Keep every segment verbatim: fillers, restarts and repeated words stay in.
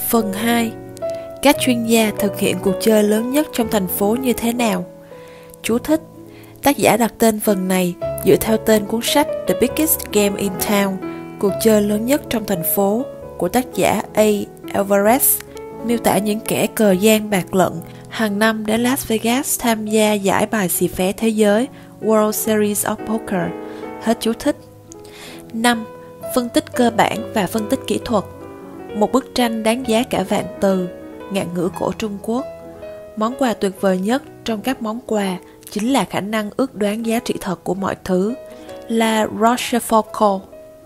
Phần hai. Các chuyên gia thực hiện cuộc chơi lớn nhất trong thành phố như thế nào? Chú thích: tác giả đặt tên phần này dựa theo tên cuốn sách The Biggest Game in Town, cuộc chơi lớn nhất trong thành phố của tác giả A. Alvarez, miêu tả những kẻ cờ gian bạc lận hàng năm đến Las Vegas tham gia giải bài xì phé thế giới World Series of Poker. Hết chú thích. năm. Phân tích cơ bản và phân tích kỹ thuật. Một bức tranh đáng giá cả vạn từ. Ngạn ngữ cổ Trung Quốc. Món quà tuyệt vời nhất trong các món quà chính là khả năng ước đoán giá trị thật của mọi thứ. La Rochefoucauld.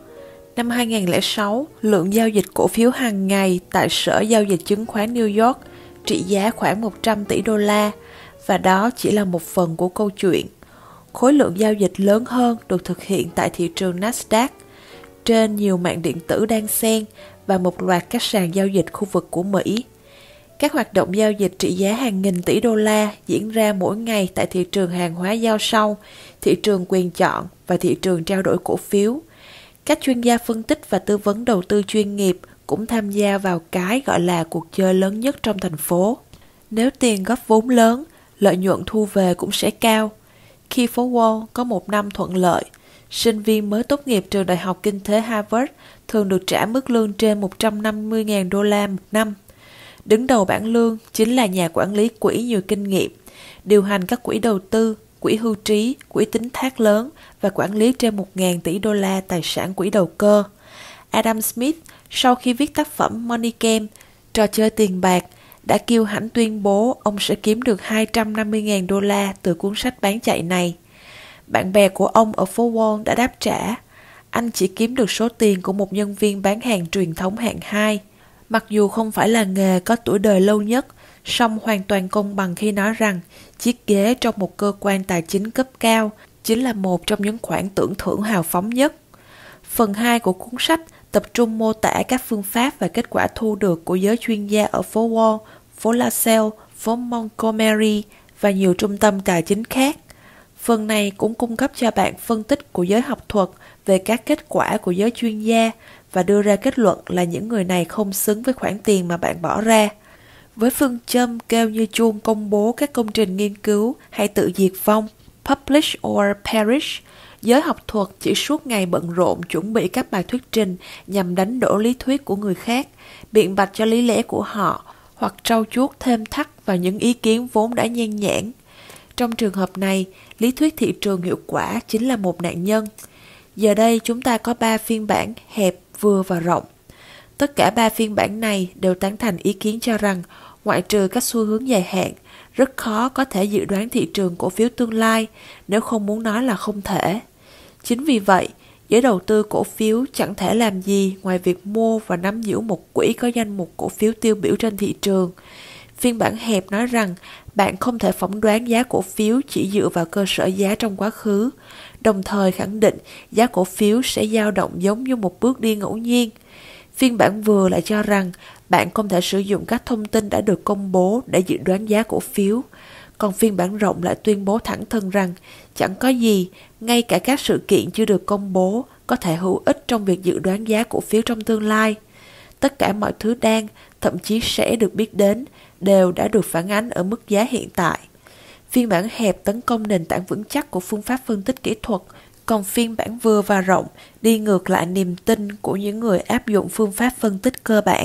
Năm hai không không sáu, lượng giao dịch cổ phiếu hàng ngày tại Sở Giao dịch Chứng khoán New York trị giá khoảng một trăm tỷ đô la, và đó chỉ là một phần của câu chuyện. Khối lượng giao dịch lớn hơn được thực hiện tại thị trường Nasdaq, trên nhiều mạng điện tử đan xen và một loạt các sàn giao dịch khu vực của Mỹ. Các hoạt động giao dịch trị giá hàng nghìn tỷ đô la diễn ra mỗi ngày tại thị trường hàng hóa giao sau, thị trường quyền chọn và thị trường trao đổi cổ phiếu. Các chuyên gia phân tích và tư vấn đầu tư chuyên nghiệp cũng tham gia vào cái gọi là cuộc chơi lớn nhất trong thành phố. Nếu tiền góp vốn lớn, lợi nhuận thu về cũng sẽ cao. Khi phố Wall có một năm thuận lợi, sinh viên mới tốt nghiệp trường Đại học Kinh tế Harvard thường được trả mức lương trên một trăm năm mươi nghìn đô la một năm. Đứng đầu bảng lương chính là nhà quản lý quỹ nhiều kinh nghiệm, điều hành các quỹ đầu tư, quỹ hưu trí, quỹ tín thác lớn và quản lý trên một nghìn tỷ đô la tài sản quỹ đầu cơ. Adam Smith, sau khi viết tác phẩm Money Game, trò chơi tiền bạc, đã kiêu hãnh tuyên bố ông sẽ kiếm được hai trăm năm mươi nghìn đô la từ cuốn sách bán chạy này. Bạn bè của ông ở phố Wall đã đáp trả, anh chỉ kiếm được số tiền của một nhân viên bán hàng truyền thống hạng hai. Mặc dù không phải là nghề có tuổi đời lâu nhất, song hoàn toàn công bằng khi nói rằng chiếc ghế trong một cơ quan tài chính cấp cao chính là một trong những khoản tưởng thưởng hào phóng nhất. Phần hai của cuốn sách tập trung mô tả các phương pháp và kết quả thu được của giới chuyên gia ở phố Wall, phố LaSalle, phố Montgomery và nhiều trung tâm tài chính khác. Phần này cũng cung cấp cho bạn phân tích của giới học thuật về các kết quả của giới chuyên gia và đưa ra kết luận là những người này không xứng với khoản tiền mà bạn bỏ ra. Với phương châm kêu như chuông công bố các công trình nghiên cứu hay tự diệt vong, publish or perish, giới học thuật chỉ suốt ngày bận rộn chuẩn bị các bài thuyết trình nhằm đánh đổ lý thuyết của người khác, biện bạch cho lý lẽ của họ, hoặc trau chuốt thêm thắt vào những ý kiến vốn đã nhan nhản. Trong trường hợp này, lý thuyết thị trường hiệu quả chính là một nạn nhân. Giờ đây chúng ta có ba phiên bản hẹp, vừa và rộng. Tất cả ba phiên bản này đều tán thành ý kiến cho rằng, ngoại trừ các xu hướng dài hạn, rất khó có thể dự đoán thị trường cổ phiếu tương lai, nếu không muốn nói là không thể. Chính vì vậy, giới đầu tư cổ phiếu chẳng thể làm gì ngoài việc mua và nắm giữ một quỹ có danh mục cổ phiếu tiêu biểu trên thị trường. Phiên bản hẹp nói rằng bạn không thể phỏng đoán giá cổ phiếu chỉ dựa vào cơ sở giá trong quá khứ, đồng thời khẳng định giá cổ phiếu sẽ dao động giống như một bước đi ngẫu nhiên. Phiên bản vừa lại cho rằng bạn không thể sử dụng các thông tin đã được công bố để dự đoán giá cổ phiếu. Còn phiên bản rộng lại tuyên bố thẳng thừng rằng chẳng có gì, ngay cả các sự kiện chưa được công bố, có thể hữu ích trong việc dự đoán giá cổ phiếu trong tương lai. Tất cả mọi thứ đang, thậm chí sẽ được biết đến, đều đã được phản ánh ở mức giá hiện tại. Phiên bản hẹp tấn công nền tảng vững chắc của phương pháp phân tích kỹ thuật, còn phiên bản vừa và rộng đi ngược lại niềm tin của những người áp dụng phương pháp phân tích cơ bản.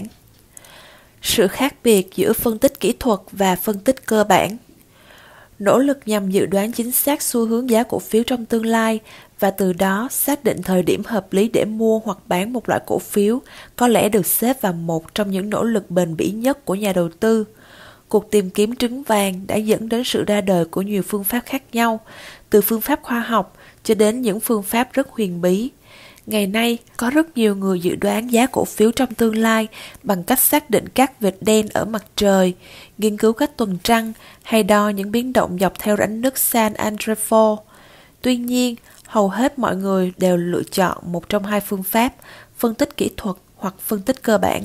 Sự khác biệt giữa phân tích kỹ thuật và phân tích cơ bản. Nỗ lực nhằm dự đoán chính xác xu hướng giá cổ phiếu trong tương lai và từ đó xác định thời điểm hợp lý để mua hoặc bán một loại cổ phiếu có lẽ được xếp vào một trong những nỗ lực bền bỉ nhất của nhà đầu tư. Cuộc tìm kiếm trứng vàng đã dẫn đến sự ra đời của nhiều phương pháp khác nhau, từ phương pháp khoa học cho đến những phương pháp rất huyền bí. Ngày nay, có rất nhiều người dự đoán giá cổ phiếu trong tương lai bằng cách xác định các vệt đen ở mặt trời, nghiên cứu các tuần trăng hay đo những biến động dọc theo rãnh nước San Andreas. Tuy nhiên, hầu hết mọi người đều lựa chọn một trong hai phương pháp, phân tích kỹ thuật hoặc phân tích cơ bản.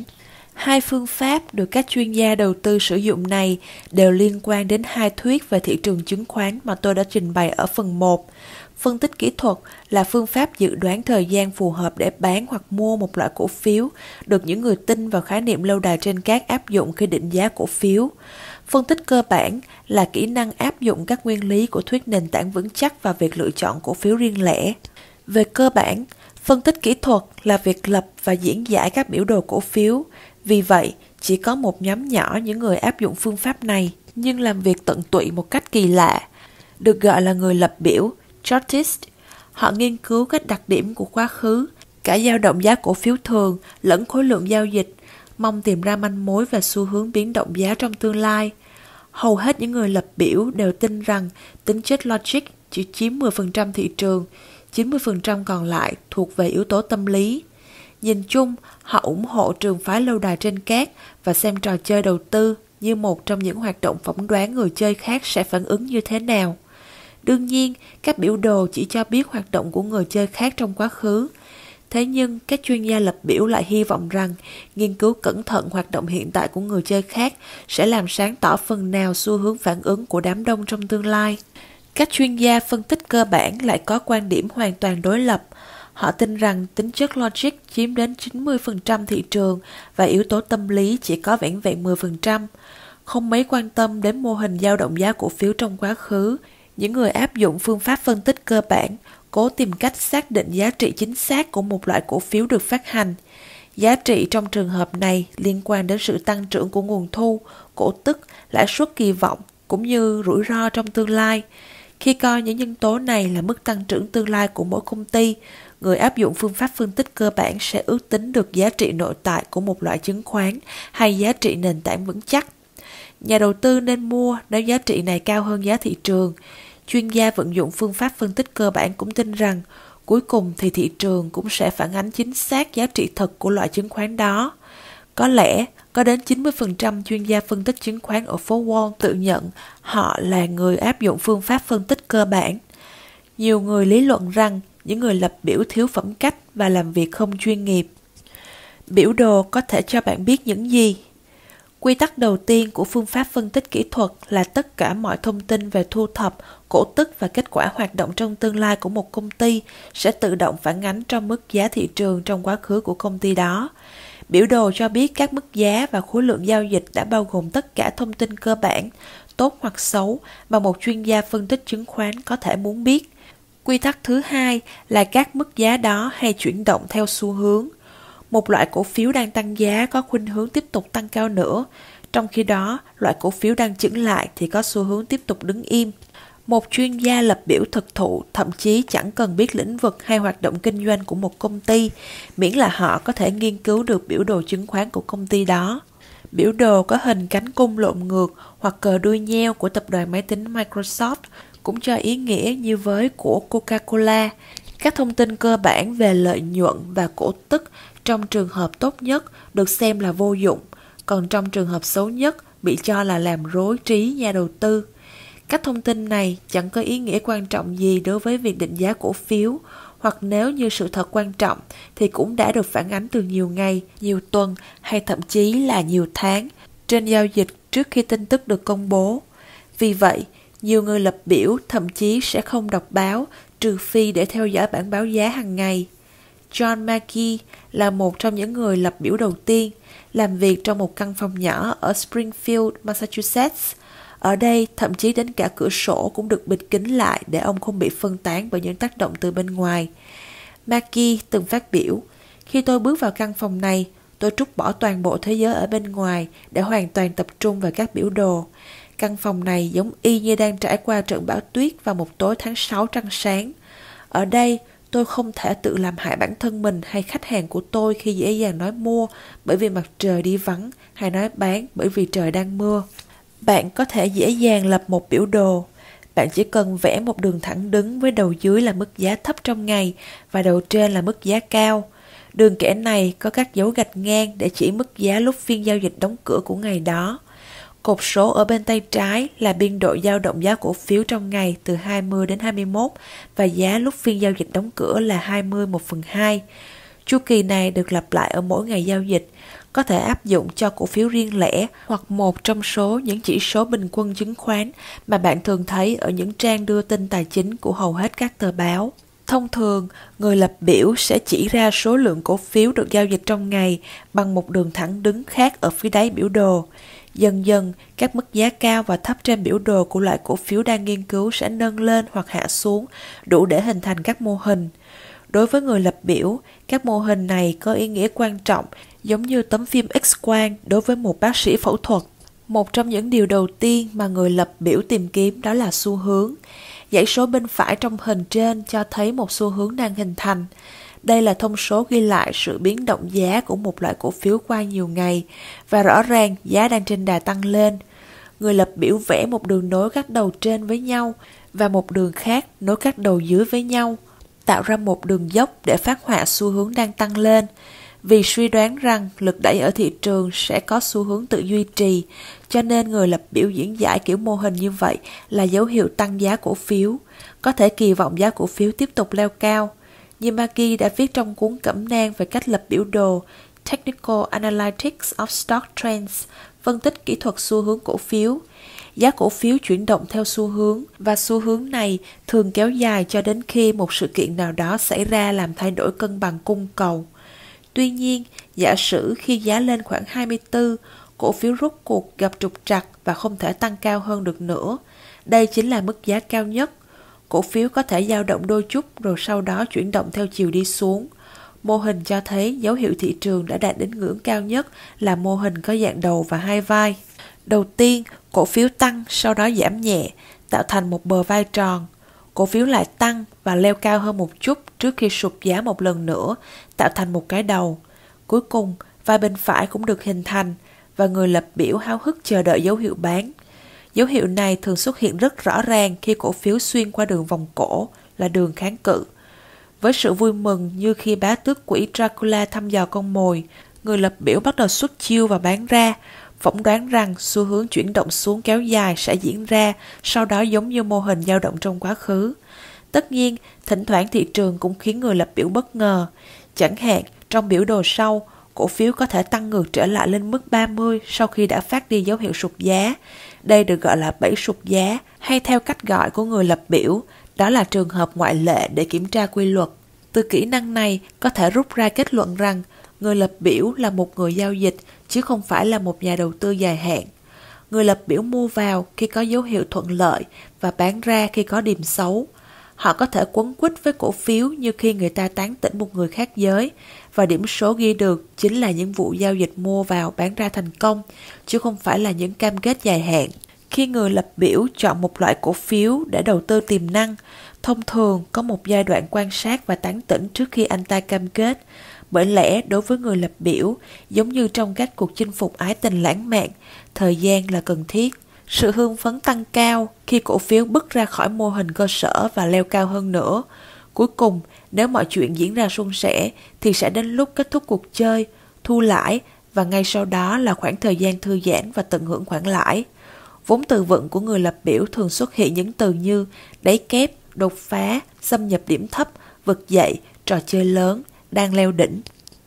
Hai phương pháp được các chuyên gia đầu tư sử dụng này đều liên quan đến hai thuyết về thị trường chứng khoán mà tôi đã trình bày ở phần một. Phân tích kỹ thuật là phương pháp dự đoán thời gian phù hợp để bán hoặc mua một loại cổ phiếu, được những người tin vào khái niệm lâu đài trên cát áp dụng khi định giá cổ phiếu. Phân tích cơ bản là kỹ năng áp dụng các nguyên lý của thuyết nền tảng vững chắc vào việc lựa chọn cổ phiếu riêng lẻ. Về cơ bản, phân tích kỹ thuật là việc lập và diễn giải các biểu đồ cổ phiếu. Vì vậy, chỉ có một nhóm nhỏ những người áp dụng phương pháp này, nhưng làm việc tận tụy một cách kỳ lạ, được gọi là người lập biểu, chartist. Họ nghiên cứu các đặc điểm của quá khứ, cả dao động giá cổ phiếu thường lẫn khối lượng giao dịch, mong tìm ra manh mối về xu hướng biến động giá trong tương lai. Hầu hết những người lập biểu đều tin rằng tính chất logic chỉ chiếm mười phần trăm thị trường, chín mươi phần trăm còn lại thuộc về yếu tố tâm lý. Nhìn chung, họ ủng hộ trường phái lâu đài trên cát và xem trò chơi đầu tư như một trong những hoạt động phỏng đoán người chơi khác sẽ phản ứng như thế nào. Đương nhiên, các biểu đồ chỉ cho biết hoạt động của người chơi khác trong quá khứ. Thế nhưng, các chuyên gia lập biểu lại hy vọng rằng nghiên cứu cẩn thận hoạt động hiện tại của người chơi khác sẽ làm sáng tỏ phần nào xu hướng phản ứng của đám đông trong tương lai. Các chuyên gia phân tích cơ bản lại có quan điểm hoàn toàn đối lập. Họ tin rằng tính chất logic chiếm đến chín mươi phần trăm thị trường và yếu tố tâm lý chỉ có vẻn vẹn mười phần trăm. Không mấy quan tâm đến mô hình dao động giá cổ phiếu trong quá khứ, những người áp dụng phương pháp phân tích cơ bản cố tìm cách xác định giá trị chính xác của một loại cổ phiếu được phát hành. Giá trị trong trường hợp này liên quan đến sự tăng trưởng của nguồn thu, cổ tức, lãi suất kỳ vọng, cũng như rủi ro trong tương lai. Khi coi những nhân tố này là mức tăng trưởng tương lai của mỗi công ty, người áp dụng phương pháp phân tích cơ bản sẽ ước tính được giá trị nội tại của một loại chứng khoán hay giá trị nền tảng vững chắc. Nhà đầu tư nên mua nếu giá trị này cao hơn giá thị trường. Chuyên gia vận dụng phương pháp phân tích cơ bản cũng tin rằng cuối cùng thì thị trường cũng sẽ phản ánh chính xác giá trị thật của loại chứng khoán đó. Có lẽ có đến chín mươi phần trăm chuyên gia phân tích chứng khoán ở phố Wall tự nhận họ là người áp dụng phương pháp phân tích cơ bản. Nhiều người lý luận rằng những người lập biểu thiếu phẩm cách và làm việc không chuyên nghiệp. Biểu đồ có thể cho bạn biết những gì? Quy tắc đầu tiên của phương pháp phân tích kỹ thuật là tất cả mọi thông tin về thu thập, cổ tức và kết quả hoạt động trong tương lai của một công ty sẽ tự động phản ánh trong mức giá thị trường trong quá khứ của công ty đó. Biểu đồ cho biết các mức giá và khối lượng giao dịch đã bao gồm tất cả thông tin cơ bản, tốt hoặc xấu mà một chuyên gia phân tích chứng khoán có thể muốn biết. Quy tắc thứ hai là các mức giá đó hay chuyển động theo xu hướng. Một loại cổ phiếu đang tăng giá có khuynh hướng tiếp tục tăng cao nữa, trong khi đó loại cổ phiếu đang chững lại thì có xu hướng tiếp tục đứng im. Một chuyên gia lập biểu thực thụ thậm chí chẳng cần biết lĩnh vực hay hoạt động kinh doanh của một công ty, miễn là họ có thể nghiên cứu được biểu đồ chứng khoán của công ty đó. Biểu đồ có hình cánh cung lộn ngược hoặc cờ đuôi nheo của tập đoàn máy tính Microsoft cũng cho ý nghĩa như với của Coca-Cola. Các thông tin cơ bản về lợi nhuận và cổ tức trong trường hợp tốt nhất được xem là vô dụng, còn trong trường hợp xấu nhất bị cho là làm rối trí nhà đầu tư. Các thông tin này chẳng có ý nghĩa quan trọng gì đối với việc định giá cổ phiếu, hoặc nếu như sự thật quan trọng thì cũng đã được phản ánh từ nhiều ngày, nhiều tuần hay thậm chí là nhiều tháng trên giao dịch trước khi tin tức được công bố. Vì vậy, nhiều người lập biểu thậm chí sẽ không đọc báo trừ phi để theo dõi bảng báo giá hàng ngày. John Mackey là một trong những người lập biểu đầu tiên, làm việc trong một căn phòng nhỏ ở Springfield, Massachusetts. Ở đây, thậm chí đến cả cửa sổ cũng được bịt kín lại để ông không bị phân tán bởi những tác động từ bên ngoài. Mackey từng phát biểu, khi tôi bước vào căn phòng này, tôi trút bỏ toàn bộ thế giới ở bên ngoài để hoàn toàn tập trung vào các biểu đồ. Căn phòng này giống y như đang trải qua trận bão tuyết vào một tối tháng sáu trăng sáng. Ở đây, tôi không thể tự làm hại bản thân mình hay khách hàng của tôi khi dễ dàng nói mua bởi vì mặt trời đi vắng hay nói bán bởi vì trời đang mưa. Bạn có thể dễ dàng lập một biểu đồ. Bạn chỉ cần vẽ một đường thẳng đứng với đầu dưới là mức giá thấp trong ngày và đầu trên là mức giá cao. Đường kẻ này có các dấu gạch ngang để chỉ mức giá lúc phiên giao dịch đóng cửa của ngày đó. Cột số ở bên tay trái là biên độ dao động giá cổ phiếu trong ngày từ hai mươi đến hai mươi mốt và giá lúc phiên giao dịch đóng cửa là hai mươi một phần hai. Chu kỳ này được lặp lại ở mỗi ngày giao dịch, có thể áp dụng cho cổ phiếu riêng lẻ hoặc một trong số những chỉ số bình quân chứng khoán mà bạn thường thấy ở những trang đưa tin tài chính của hầu hết các tờ báo. Thông thường, người lập biểu sẽ chỉ ra số lượng cổ phiếu được giao dịch trong ngày bằng một đường thẳng đứng khác ở phía đáy biểu đồ. Dần dần, các mức giá cao và thấp trên biểu đồ của loại cổ phiếu đang nghiên cứu sẽ nâng lên hoặc hạ xuống, đủ để hình thành các mô hình. Đối với người lập biểu, các mô hình này có ý nghĩa quan trọng, giống như tấm phim X-quang đối với một bác sĩ phẫu thuật. Một trong những điều đầu tiên mà người lập biểu tìm kiếm đó là xu hướng. Dãy số bên phải trong hình trên cho thấy một xu hướng đang hình thành. Đây là thông số ghi lại sự biến động giá của một loại cổ phiếu qua nhiều ngày, và rõ ràng giá đang trên đà tăng lên. Người lập biểu vẽ một đường nối các đầu trên với nhau và một đường khác nối các đầu dưới với nhau, tạo ra một đường dốc để phác họa xu hướng đang tăng lên. Vì suy đoán rằng lực đẩy ở thị trường sẽ có xu hướng tự duy trì, cho nên người lập biểu diễn giải kiểu mô hình như vậy là dấu hiệu tăng giá cổ phiếu, có thể kỳ vọng giá cổ phiếu tiếp tục leo cao. Như Maggie đã viết trong cuốn cẩm nang về cách lập biểu đồ Technical Analytics of Stock Trends, phân tích kỹ thuật xu hướng cổ phiếu. Giá cổ phiếu chuyển động theo xu hướng, và xu hướng này thường kéo dài cho đến khi một sự kiện nào đó xảy ra làm thay đổi cân bằng cung cầu. Tuy nhiên, giả sử khi giá lên khoảng hai mươi tư, cổ phiếu rốt cuộc gặp trục trặc và không thể tăng cao hơn được nữa. Đây chính là mức giá cao nhất. Cổ phiếu có thể dao động đôi chút rồi sau đó chuyển động theo chiều đi xuống. Mô hình cho thấy dấu hiệu thị trường đã đạt đến ngưỡng cao nhất là mô hình có dạng đầu và hai vai. Đầu tiên, cổ phiếu tăng, sau đó giảm nhẹ, tạo thành một bờ vai tròn. Cổ phiếu lại tăng và leo cao hơn một chút trước khi sụt giá một lần nữa, tạo thành một cái đầu. Cuối cùng, vai bên phải cũng được hình thành, và người lập biểu háo hức chờ đợi dấu hiệu bán. Dấu hiệu này thường xuất hiện rất rõ ràng khi cổ phiếu xuyên qua đường vòng cổ, là đường kháng cự. Với sự vui mừng như khi bá tước quỷ Dracula thăm dò con mồi, người lập biểu bắt đầu xuất chiêu và bán ra, phỏng đoán rằng xu hướng chuyển động xuống kéo dài sẽ diễn ra, sau đó giống như mô hình dao động trong quá khứ. Tất nhiên, thỉnh thoảng thị trường cũng khiến người lập biểu bất ngờ. Chẳng hạn, trong biểu đồ sau, cổ phiếu có thể tăng ngược trở lại lên mức ba mươi sau khi đã phát đi dấu hiệu sụt giá. Đây được gọi là bẫy sụt giá, hay theo cách gọi của người lập biểu, đó là trường hợp ngoại lệ để kiểm tra quy luật. Từ kỹ năng này, có thể rút ra kết luận rằng người lập biểu là một người giao dịch, chứ không phải là một nhà đầu tư dài hạn. Người lập biểu mua vào khi có dấu hiệu thuận lợi và bán ra khi có điểm xấu. Họ có thể quấn quýt với cổ phiếu như khi người ta tán tỉnh một người khác giới, và điểm số ghi được chính là những vụ giao dịch mua vào bán ra thành công, chứ không phải là những cam kết dài hạn. Khi người lập biểu chọn một loại cổ phiếu để đầu tư tiềm năng, thông thường có một giai đoạn quan sát và tán tỉnh trước khi anh ta cam kết. Bởi lẽ đối với người lập biểu, giống như trong các cuộc chinh phục ái tình lãng mạn, thời gian là cần thiết. Sự hưng phấn tăng cao khi cổ phiếu bứt ra khỏi mô hình cơ sở và leo cao hơn nữa. Cuối cùng, nếu mọi chuyện diễn ra suôn sẻ, thì sẽ đến lúc kết thúc cuộc chơi, thu lãi, và ngay sau đó là khoảng thời gian thư giãn và tận hưởng khoản lãi. Vốn từ vựng của người lập biểu thường xuất hiện những từ như đáy kép, đột phá, xâm nhập điểm thấp, vực dậy, trò chơi lớn, đang leo đỉnh.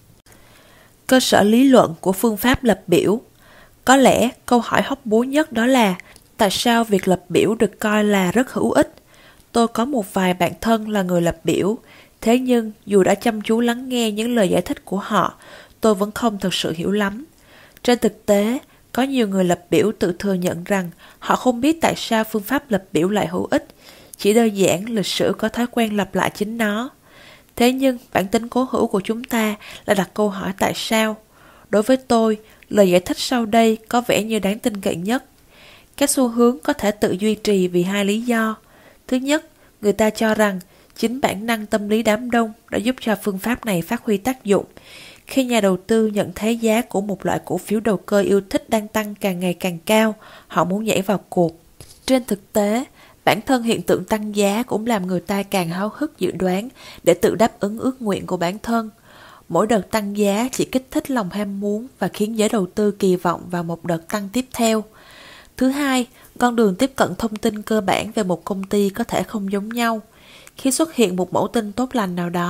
Cơ sở lý luận của phương pháp lập biểu. Có lẽ câu hỏi hóc búa nhất đó là tại sao việc lập biểu được coi là rất hữu ích? Tôi có một vài bạn thân là người lập biểu, thế nhưng dù đã chăm chú lắng nghe những lời giải thích của họ, tôi vẫn không thực sự hiểu lắm. Trên thực tế, có nhiều người lập biểu tự thừa nhận rằng họ không biết tại sao phương pháp lập biểu lại hữu ích, chỉ đơn giản lịch sử có thói quen lặp lại chính nó. Thế nhưng bản tính cố hữu của chúng ta là đặt câu hỏi tại sao. Đối với tôi, lời giải thích sau đây có vẻ như đáng tin cậy nhất. Các xu hướng có thể tự duy trì vì hai lý do. Thứ nhất, người ta cho rằng chính bản năng tâm lý đám đông đã giúp cho phương pháp này phát huy tác dụng. Khi nhà đầu tư nhận thấy giá của một loại cổ phiếu đầu cơ yêu thích đang tăng càng ngày càng cao, họ muốn nhảy vào cuộc. Trên thực tế, bản thân hiện tượng tăng giá cũng làm người ta càng háo hức dự đoán để tự đáp ứng ước nguyện của bản thân. Mỗi đợt tăng giá chỉ kích thích lòng ham muốn và khiến giới đầu tư kỳ vọng vào một đợt tăng tiếp theo. Thứ hai, con đường tiếp cận thông tin cơ bản về một công ty có thể không giống nhau. Khi xuất hiện một mẫu tin tốt lành nào đó,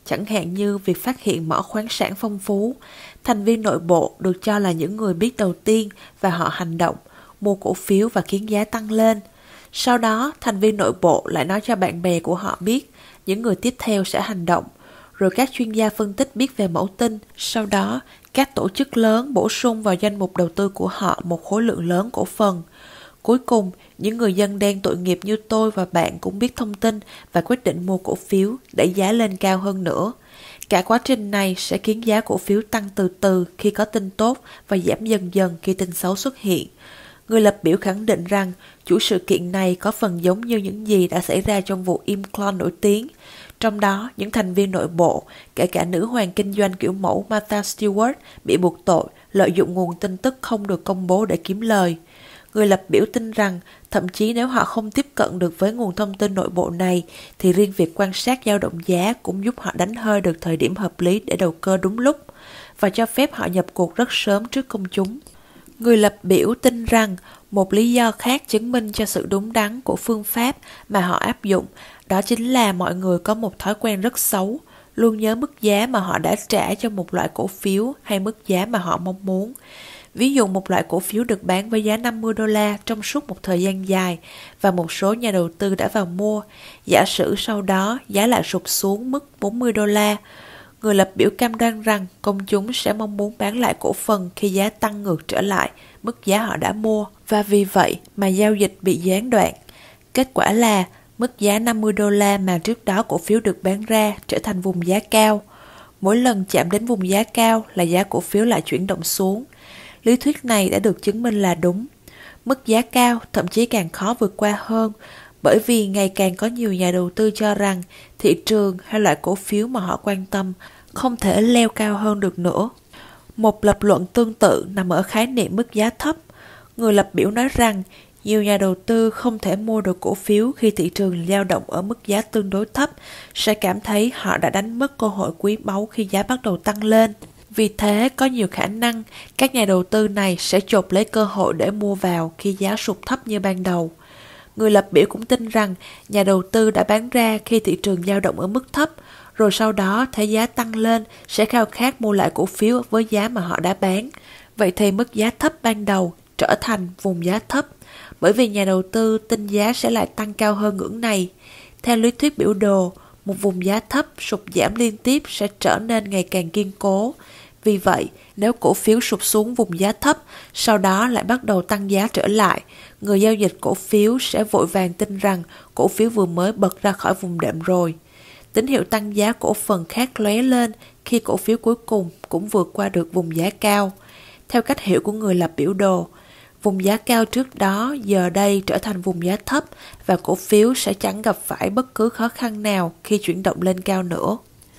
chẳng hạn như việc phát hiện mỏ khoáng sản phong phú. Thành viên nội bộ được cho là những người biết đầu tiên và họ hành động, mua cổ phiếu và khiến giá tăng lên. Sau đó, thành viên nội bộ lại nói cho bạn bè của họ biết những người tiếp theo sẽ hành động. Rồi các chuyên gia phân tích biết về mẫu tin. Sau đó, các tổ chức lớn bổ sung vào danh mục đầu tư của họ một khối lượng lớn cổ phần. Cuối cùng, những người dân đen tội nghiệp như tôi và bạn cũng biết thông tin và quyết định mua cổ phiếu, đẩy giá lên cao hơn nữa. Cả quá trình này sẽ khiến giá cổ phiếu tăng từ từ khi có tin tốt và giảm dần dần khi tin xấu xuất hiện. Người lập biểu khẳng định rằng chuỗi sự kiện này có phần giống như những gì đã xảy ra trong vụ Imclone nổi tiếng. Trong đó, những thành viên nội bộ, kể cả nữ hoàng kinh doanh kiểu mẫu Martha Stewart, bị buộc tội lợi dụng nguồn tin tức không được công bố để kiếm lời. Người lập biểu tin rằng, thậm chí nếu họ không tiếp cận được với nguồn thông tin nội bộ này, thì riêng việc quan sát dao động giá cũng giúp họ đánh hơi được thời điểm hợp lý để đầu cơ đúng lúc, và cho phép họ nhập cuộc rất sớm trước công chúng. Người lập biểu tin rằng, một lý do khác chứng minh cho sự đúng đắn của phương pháp mà họ áp dụng, đó chính là mọi người có một thói quen rất xấu, luôn nhớ mức giá mà họ đã trả cho một loại cổ phiếu hay mức giá mà họ mong muốn. Ví dụ một loại cổ phiếu được bán với giá năm mươi đô la trong suốt một thời gian dài và một số nhà đầu tư đã vào mua. Giả sử sau đó giá lại sụt xuống mức bốn mươi đô la. Người lập biểu cam đoan rằng công chúng sẽ mong muốn bán lại cổ phần khi giá tăng ngược trở lại mức giá họ đã mua, và vì vậy mà giao dịch bị gián đoạn. Kết quả là mức giá năm mươi đô la mà trước đó cổ phiếu được bán ra trở thành vùng giá cao. Mỗi lần chạm đến vùng giá cao là giá cổ phiếu lại chuyển động xuống. Lý thuyết này đã được chứng minh là đúng. Mức giá cao thậm chí càng khó vượt qua hơn, bởi vì ngày càng có nhiều nhà đầu tư cho rằng thị trường hay loại cổ phiếu mà họ quan tâm không thể leo cao hơn được nữa. Một lập luận tương tự nằm ở khái niệm mức giá thấp. Người lập biểu nói rằng nhiều nhà đầu tư không thể mua được cổ phiếu khi thị trường dao động ở mức giá tương đối thấp, sẽ cảm thấy họ đã đánh mất cơ hội quý báu khi giá bắt đầu tăng lên. Vì thế, có nhiều khả năng các nhà đầu tư này sẽ chộp lấy cơ hội để mua vào khi giá sụt thấp như ban đầu. Người lập biểu cũng tin rằng nhà đầu tư đã bán ra khi thị trường dao động ở mức thấp, rồi sau đó thấy giá tăng lên sẽ khao khát mua lại cổ phiếu với giá mà họ đã bán. Vậy thì mức giá thấp ban đầu trở thành vùng giá thấp, bởi vì nhà đầu tư tin giá sẽ lại tăng cao hơn ngưỡng này. Theo lý thuyết biểu đồ, một vùng giá thấp sụt giảm liên tiếp sẽ trở nên ngày càng kiên cố. Vì vậy, nếu cổ phiếu sụt xuống vùng giá thấp, sau đó lại bắt đầu tăng giá trở lại, người giao dịch cổ phiếu sẽ vội vàng tin rằng cổ phiếu vừa mới bật ra khỏi vùng đệm rồi. Tín hiệu tăng giá cổ phần khác lóe lên khi cổ phiếu cuối cùng cũng vượt qua được vùng giá cao. Theo cách hiểu của người lập biểu đồ, vùng giá cao trước đó giờ đây trở thành vùng giá thấp và cổ phiếu sẽ chẳng gặp phải bất cứ khó khăn nào khi chuyển động lên cao nữa.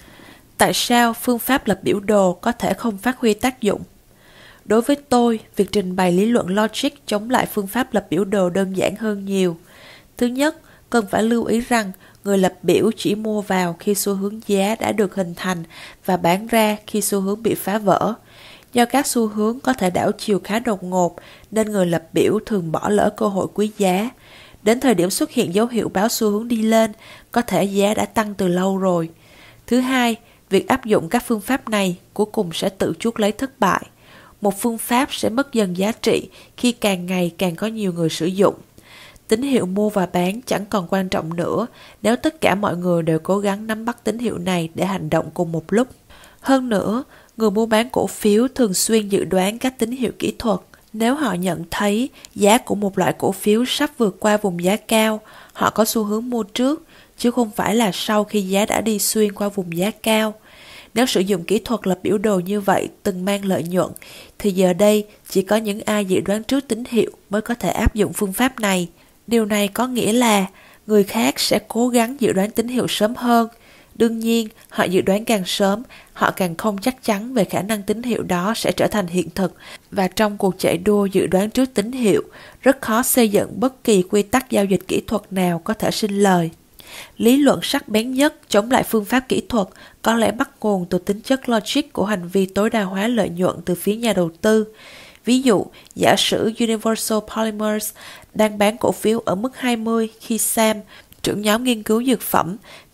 Tại sao phương pháp lập biểu đồ có thể không phát huy tác dụng? Đối với tôi, việc trình bày lý luận logic chống lại phương pháp lập biểu đồ đơn giản hơn nhiều. Thứ nhất, cần phải lưu ý rằng người lập biểu chỉ mua vào khi xu hướng giá đã được hình thành và bán ra khi xu hướng bị phá vỡ. Do các xu hướng có thể đảo chiều khá đột ngột, nên người lập biểu thường bỏ lỡ cơ hội quý giá. Đến thời điểm xuất hiện dấu hiệu báo xu hướng đi lên, có thể giá đã tăng từ lâu rồi. Thứ hai, việc áp dụng các phương pháp này cuối cùng sẽ tự chuốc lấy thất bại. Một phương pháp sẽ mất dần giá trị khi càng ngày càng có nhiều người sử dụng. Tín hiệu mua và bán chẳng còn quan trọng nữa nếu tất cả mọi người đều cố gắng nắm bắt tín hiệu này để hành động cùng một lúc. Hơn nữa, người mua bán cổ phiếu thường xuyên dự đoán các tín hiệu kỹ thuật. Nếu họ nhận thấy giá của một loại cổ phiếu sắp vượt qua vùng giá cao, họ có xu hướng mua trước, chứ không phải là sau khi giá đã đi xuyên qua vùng giá cao. Nếu sử dụng kỹ thuật lập biểu đồ như vậy từng mang lợi nhuận, thì giờ đây chỉ có những ai dự đoán trước tín hiệu mới có thể áp dụng phương pháp này. Điều này có nghĩa là người khác sẽ cố gắng dự đoán tín hiệu sớm hơn. Đương nhiên, họ dự đoán càng sớm, họ càng không chắc chắn về khả năng tín hiệu đó sẽ trở thành hiện thực, và trong cuộc chạy đua dự đoán trước tín hiệu, rất khó xây dựng bất kỳ quy tắc giao dịch kỹ thuật nào có thể sinh lời. Lý luận sắc bén nhất chống lại phương pháp kỹ thuật có lẽ bắt nguồn từ tính chất logic của hành vi tối đa hóa lợi nhuận từ phía nhà đầu tư. Ví dụ, giả sử Universal Polymers đang bán cổ phiếu ở mức hai mươi khi Sam, trưởng nhóm nghiên cứu dược phẩm, phát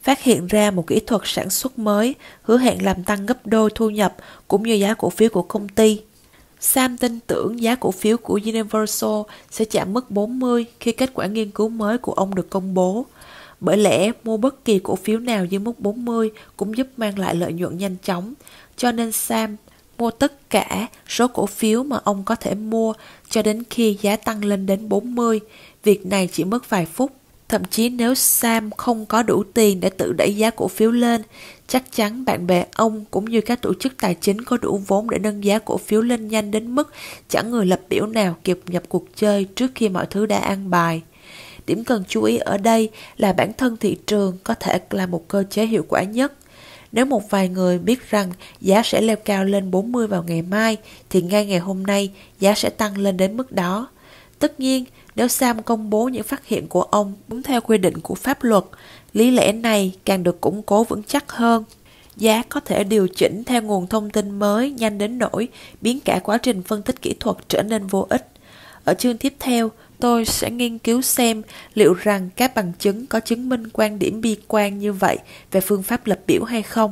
phát hiện ra một kỹ thuật sản xuất mới hứa hẹn làm tăng gấp đôi thu nhập cũng như giá cổ phiếu của công ty. Sam tin tưởng giá cổ phiếu của Universal sẽ chạm mức bốn mươi khi kết quả nghiên cứu mới của ông được công bố. Bởi lẽ mua bất kỳ cổ phiếu nào dưới mức bốn mươi cũng giúp mang lại lợi nhuận nhanh chóng, cho nên Sam mua tất cả số cổ phiếu mà ông có thể mua cho đến khi giá tăng lên đến bốn mươi. Việc này chỉ mất vài phút. Thậm chí nếu Sam không có đủ tiền để tự đẩy giá cổ phiếu lên, chắc chắn bạn bè ông cũng như các tổ chức tài chính có đủ vốn để nâng giá cổ phiếu lên nhanh đến mức chẳng người lập biểu nào kịp nhập cuộc chơi trước khi mọi thứ đã an bài. Điểm cần chú ý ở đây là bản thân thị trường có thể là một cơ chế hiệu quả nhất. Nếu một vài người biết rằng giá sẽ leo cao lên bốn mươi vào ngày mai, thì ngay ngày hôm nay giá sẽ tăng lên đến mức đó. Tất nhiên, nếu Sam công bố những phát hiện của ông đúng theo quy định của pháp luật, lý lẽ này càng được củng cố vững chắc hơn. Giá có thể điều chỉnh theo nguồn thông tin mới nhanh đến nỗi biến cả quá trình phân tích kỹ thuật trở nên vô ích. Ở chương tiếp theo, tôi sẽ nghiên cứu xem liệu rằng các bằng chứng có chứng minh quan điểm bi quan như vậy về phương pháp lập biểu hay không.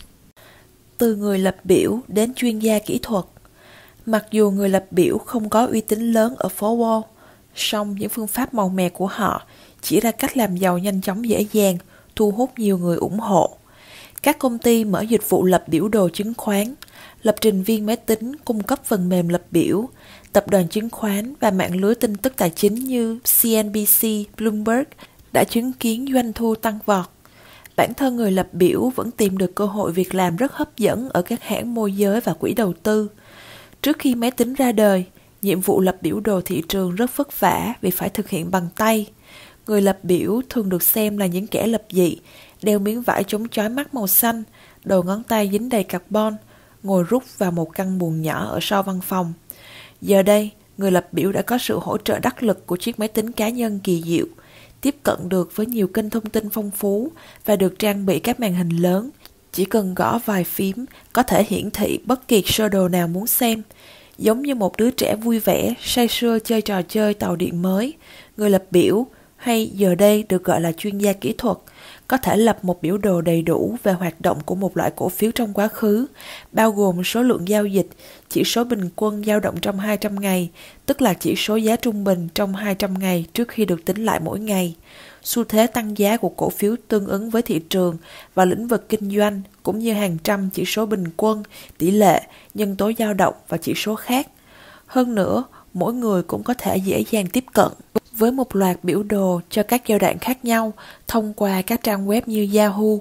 Từ người lập biểu đến chuyên gia kỹ thuật. Mặc dù người lập biểu không có uy tín lớn ở phố Wall, song những phương pháp màu mè của họ chỉ ra cách làm giàu nhanh chóng dễ dàng, thu hút nhiều người ủng hộ. Các công ty mở dịch vụ lập biểu đồ chứng khoán, lập trình viên máy tính cung cấp phần mềm lập biểu, tập đoàn chứng khoán và mạng lưới tin tức tài chính như xê en bê xê, Bloomberg đã chứng kiến doanh thu tăng vọt. Bản thân người lập biểu vẫn tìm được cơ hội việc làm rất hấp dẫn ở các hãng môi giới và quỹ đầu tư. Trước khi máy tính ra đời, nhiệm vụ lập biểu đồ thị trường rất vất vả vì phải thực hiện bằng tay. Người lập biểu thường được xem là những kẻ lập dị, đeo miếng vải chống chói mắt màu xanh, đầu ngón tay dính đầy carbon, ngồi rút vào một căn buồng nhỏ ở sau văn phòng. Giờ đây, người lập biểu đã có sự hỗ trợ đắc lực của chiếc máy tính cá nhân kỳ diệu, tiếp cận được với nhiều kênh thông tin phong phú và được trang bị các màn hình lớn. Chỉ cần gõ vài phím có thể hiển thị bất kỳ sơ đồ nào muốn xem. Giống như một đứa trẻ vui vẻ, say sưa chơi trò chơi tàu điện mới, người lập biểu, hay giờ đây được gọi là chuyên gia kỹ thuật, có thể lập một biểu đồ đầy đủ về hoạt động của một loại cổ phiếu trong quá khứ, bao gồm số lượng giao dịch, chỉ số bình quân dao động trong hai trăm ngày, tức là chỉ số giá trung bình trong hai trăm ngày trước khi được tính lại mỗi ngày, xu thế tăng giá của cổ phiếu tương ứng với thị trường và lĩnh vực kinh doanh, cũng như hàng trăm chỉ số bình quân, tỷ lệ, nhân tố dao động và chỉ số khác. Hơn nữa, mỗi người cũng có thể dễ dàng tiếp cận với một loạt biểu đồ cho các giai đoạn khác nhau thông qua các trang web như Yahoo.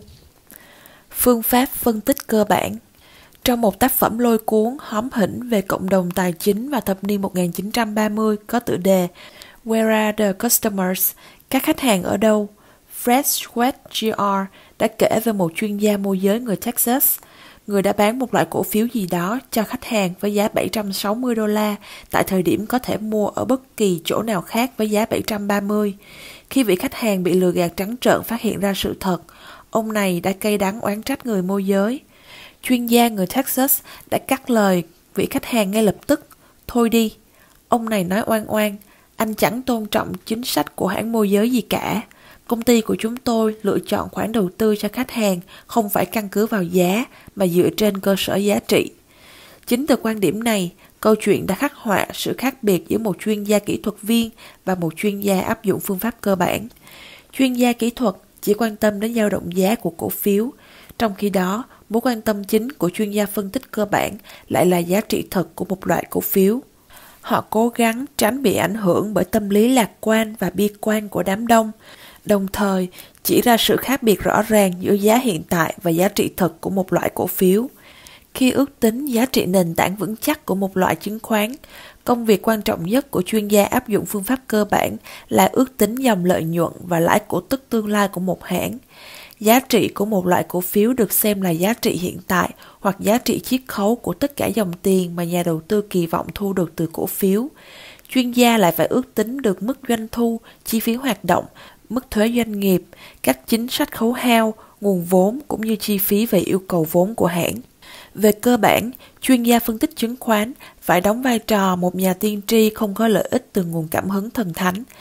Phương pháp phân tích cơ bản. Trong một tác phẩm lôi cuốn hóm hỉnh về cộng đồng tài chính vào thập niên một nghìn chín trăm ba mươi có tựa đề Where are the customers? Các khách hàng ở đâu? Fred Sweat gi rờ đã kể về một chuyên gia môi giới người Texas. Người đã bán một loại cổ phiếu gì đó cho khách hàng với giá bảy trăm sáu mươi đô la tại thời điểm có thể mua ở bất kỳ chỗ nào khác với giá bảy trăm ba mươi. Khi vị khách hàng bị lừa gạt trắng trợn phát hiện ra sự thật, ông này đã cay đắng oán trách người môi giới. Chuyên gia người Texas đã cắt lời vị khách hàng ngay lập tức. Thôi đi, ông này nói oan oan, anh chẳng tôn trọng chính sách của hãng môi giới gì cả. Công ty của chúng tôi lựa chọn khoản đầu tư cho khách hàng không phải căn cứ vào giá mà dựa trên cơ sở giá trị. Chính từ quan điểm này, câu chuyện đã khắc họa sự khác biệt giữa một chuyên gia kỹ thuật viên và một chuyên gia áp dụng phương pháp cơ bản. Chuyên gia kỹ thuật chỉ quan tâm đến dao động giá của cổ phiếu, trong khi đó mối quan tâm chính của chuyên gia phân tích cơ bản lại là giá trị thật của một loại cổ phiếu. Họ cố gắng tránh bị ảnh hưởng bởi tâm lý lạc quan và bi quan của đám đông, đồng thời chỉ ra sự khác biệt rõ ràng giữa giá hiện tại và giá trị thật của một loại cổ phiếu. Khi ước tính giá trị nền tảng vững chắc của một loại chứng khoán, công việc quan trọng nhất của chuyên gia áp dụng phương pháp cơ bản là ước tính dòng lợi nhuận và lãi cổ tức tương lai của một hãng. Giá trị của một loại cổ phiếu được xem là giá trị hiện tại hoặc giá trị chiết khấu của tất cả dòng tiền mà nhà đầu tư kỳ vọng thu được từ cổ phiếu. Chuyên gia lại phải ước tính được mức doanh thu, chi phí hoạt động, mức thuế doanh nghiệp, các chính sách khấu hao, nguồn vốn cũng như chi phí về yêu cầu vốn của hãng. Về cơ bản, chuyên gia phân tích chứng khoán phải đóng vai trò một nhà tiên tri không có lợi ích từ nguồn cảm hứng thần thánh.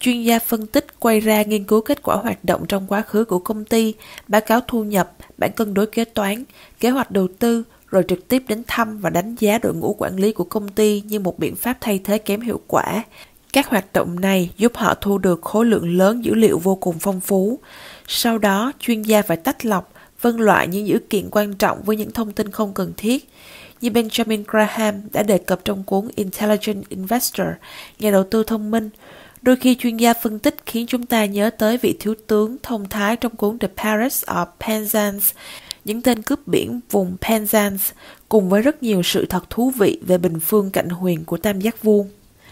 Chuyên gia phân tích quay ra nghiên cứu kết quả hoạt động trong quá khứ của công ty, báo cáo thu nhập, bản cân đối kế toán, kế hoạch đầu tư, rồi trực tiếp đến thăm và đánh giá đội ngũ quản lý của công ty như một biện pháp thay thế kém hiệu quả. Các hoạt động này giúp họ thu được khối lượng lớn dữ liệu vô cùng phong phú. Sau đó, chuyên gia phải tách lọc, phân loại những dữ kiện quan trọng với những thông tin không cần thiết. Như Benjamin Graham đã đề cập trong cuốn Intelligent Investor, nhà đầu tư thông minh, đôi khi chuyên gia phân tích khiến chúng ta nhớ tới vị thiếu tướng thông thái trong cuốn The Pirates of Penzance, những tên cướp biển vùng Penzance, cùng với rất nhiều sự thật thú vị về bình phương cạnh huyền của tam giác vuông.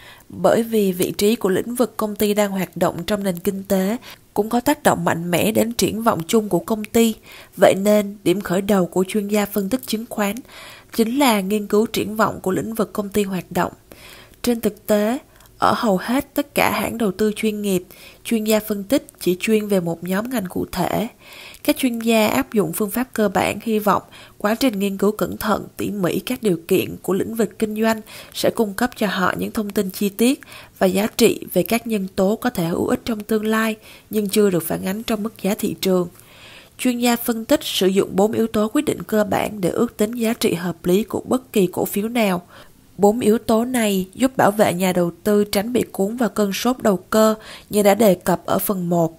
Bởi vì vị trí của lĩnh vực công ty đang hoạt động trong nền kinh tế cũng có tác động mạnh mẽ đến triển vọng chung của công ty, vậy nên điểm khởi đầu của chuyên gia phân tích chứng khoán chính là nghiên cứu triển vọng của lĩnh vực công ty hoạt động. Trên thực tế, ở hầu hết tất cả hãng đầu tư chuyên nghiệp, chuyên gia phân tích chỉ chuyên về một nhóm ngành cụ thể. Các chuyên gia áp dụng phương pháp cơ bản hy vọng quá trình nghiên cứu cẩn thận, tỉ mỉ các điều kiện của lĩnh vực kinh doanh sẽ cung cấp cho họ những thông tin chi tiết và giá trị về các nhân tố có thể hữu ích trong tương lai nhưng chưa được phản ánh trong mức giá thị trường. Chuyên gia phân tích sử dụng bốn yếu tố quyết định cơ bản để ước tính giá trị hợp lý của bất kỳ cổ phiếu nào. Bốn yếu tố này giúp bảo vệ nhà đầu tư tránh bị cuốn vào cơn sốt đầu cơ như đã đề cập ở phần một.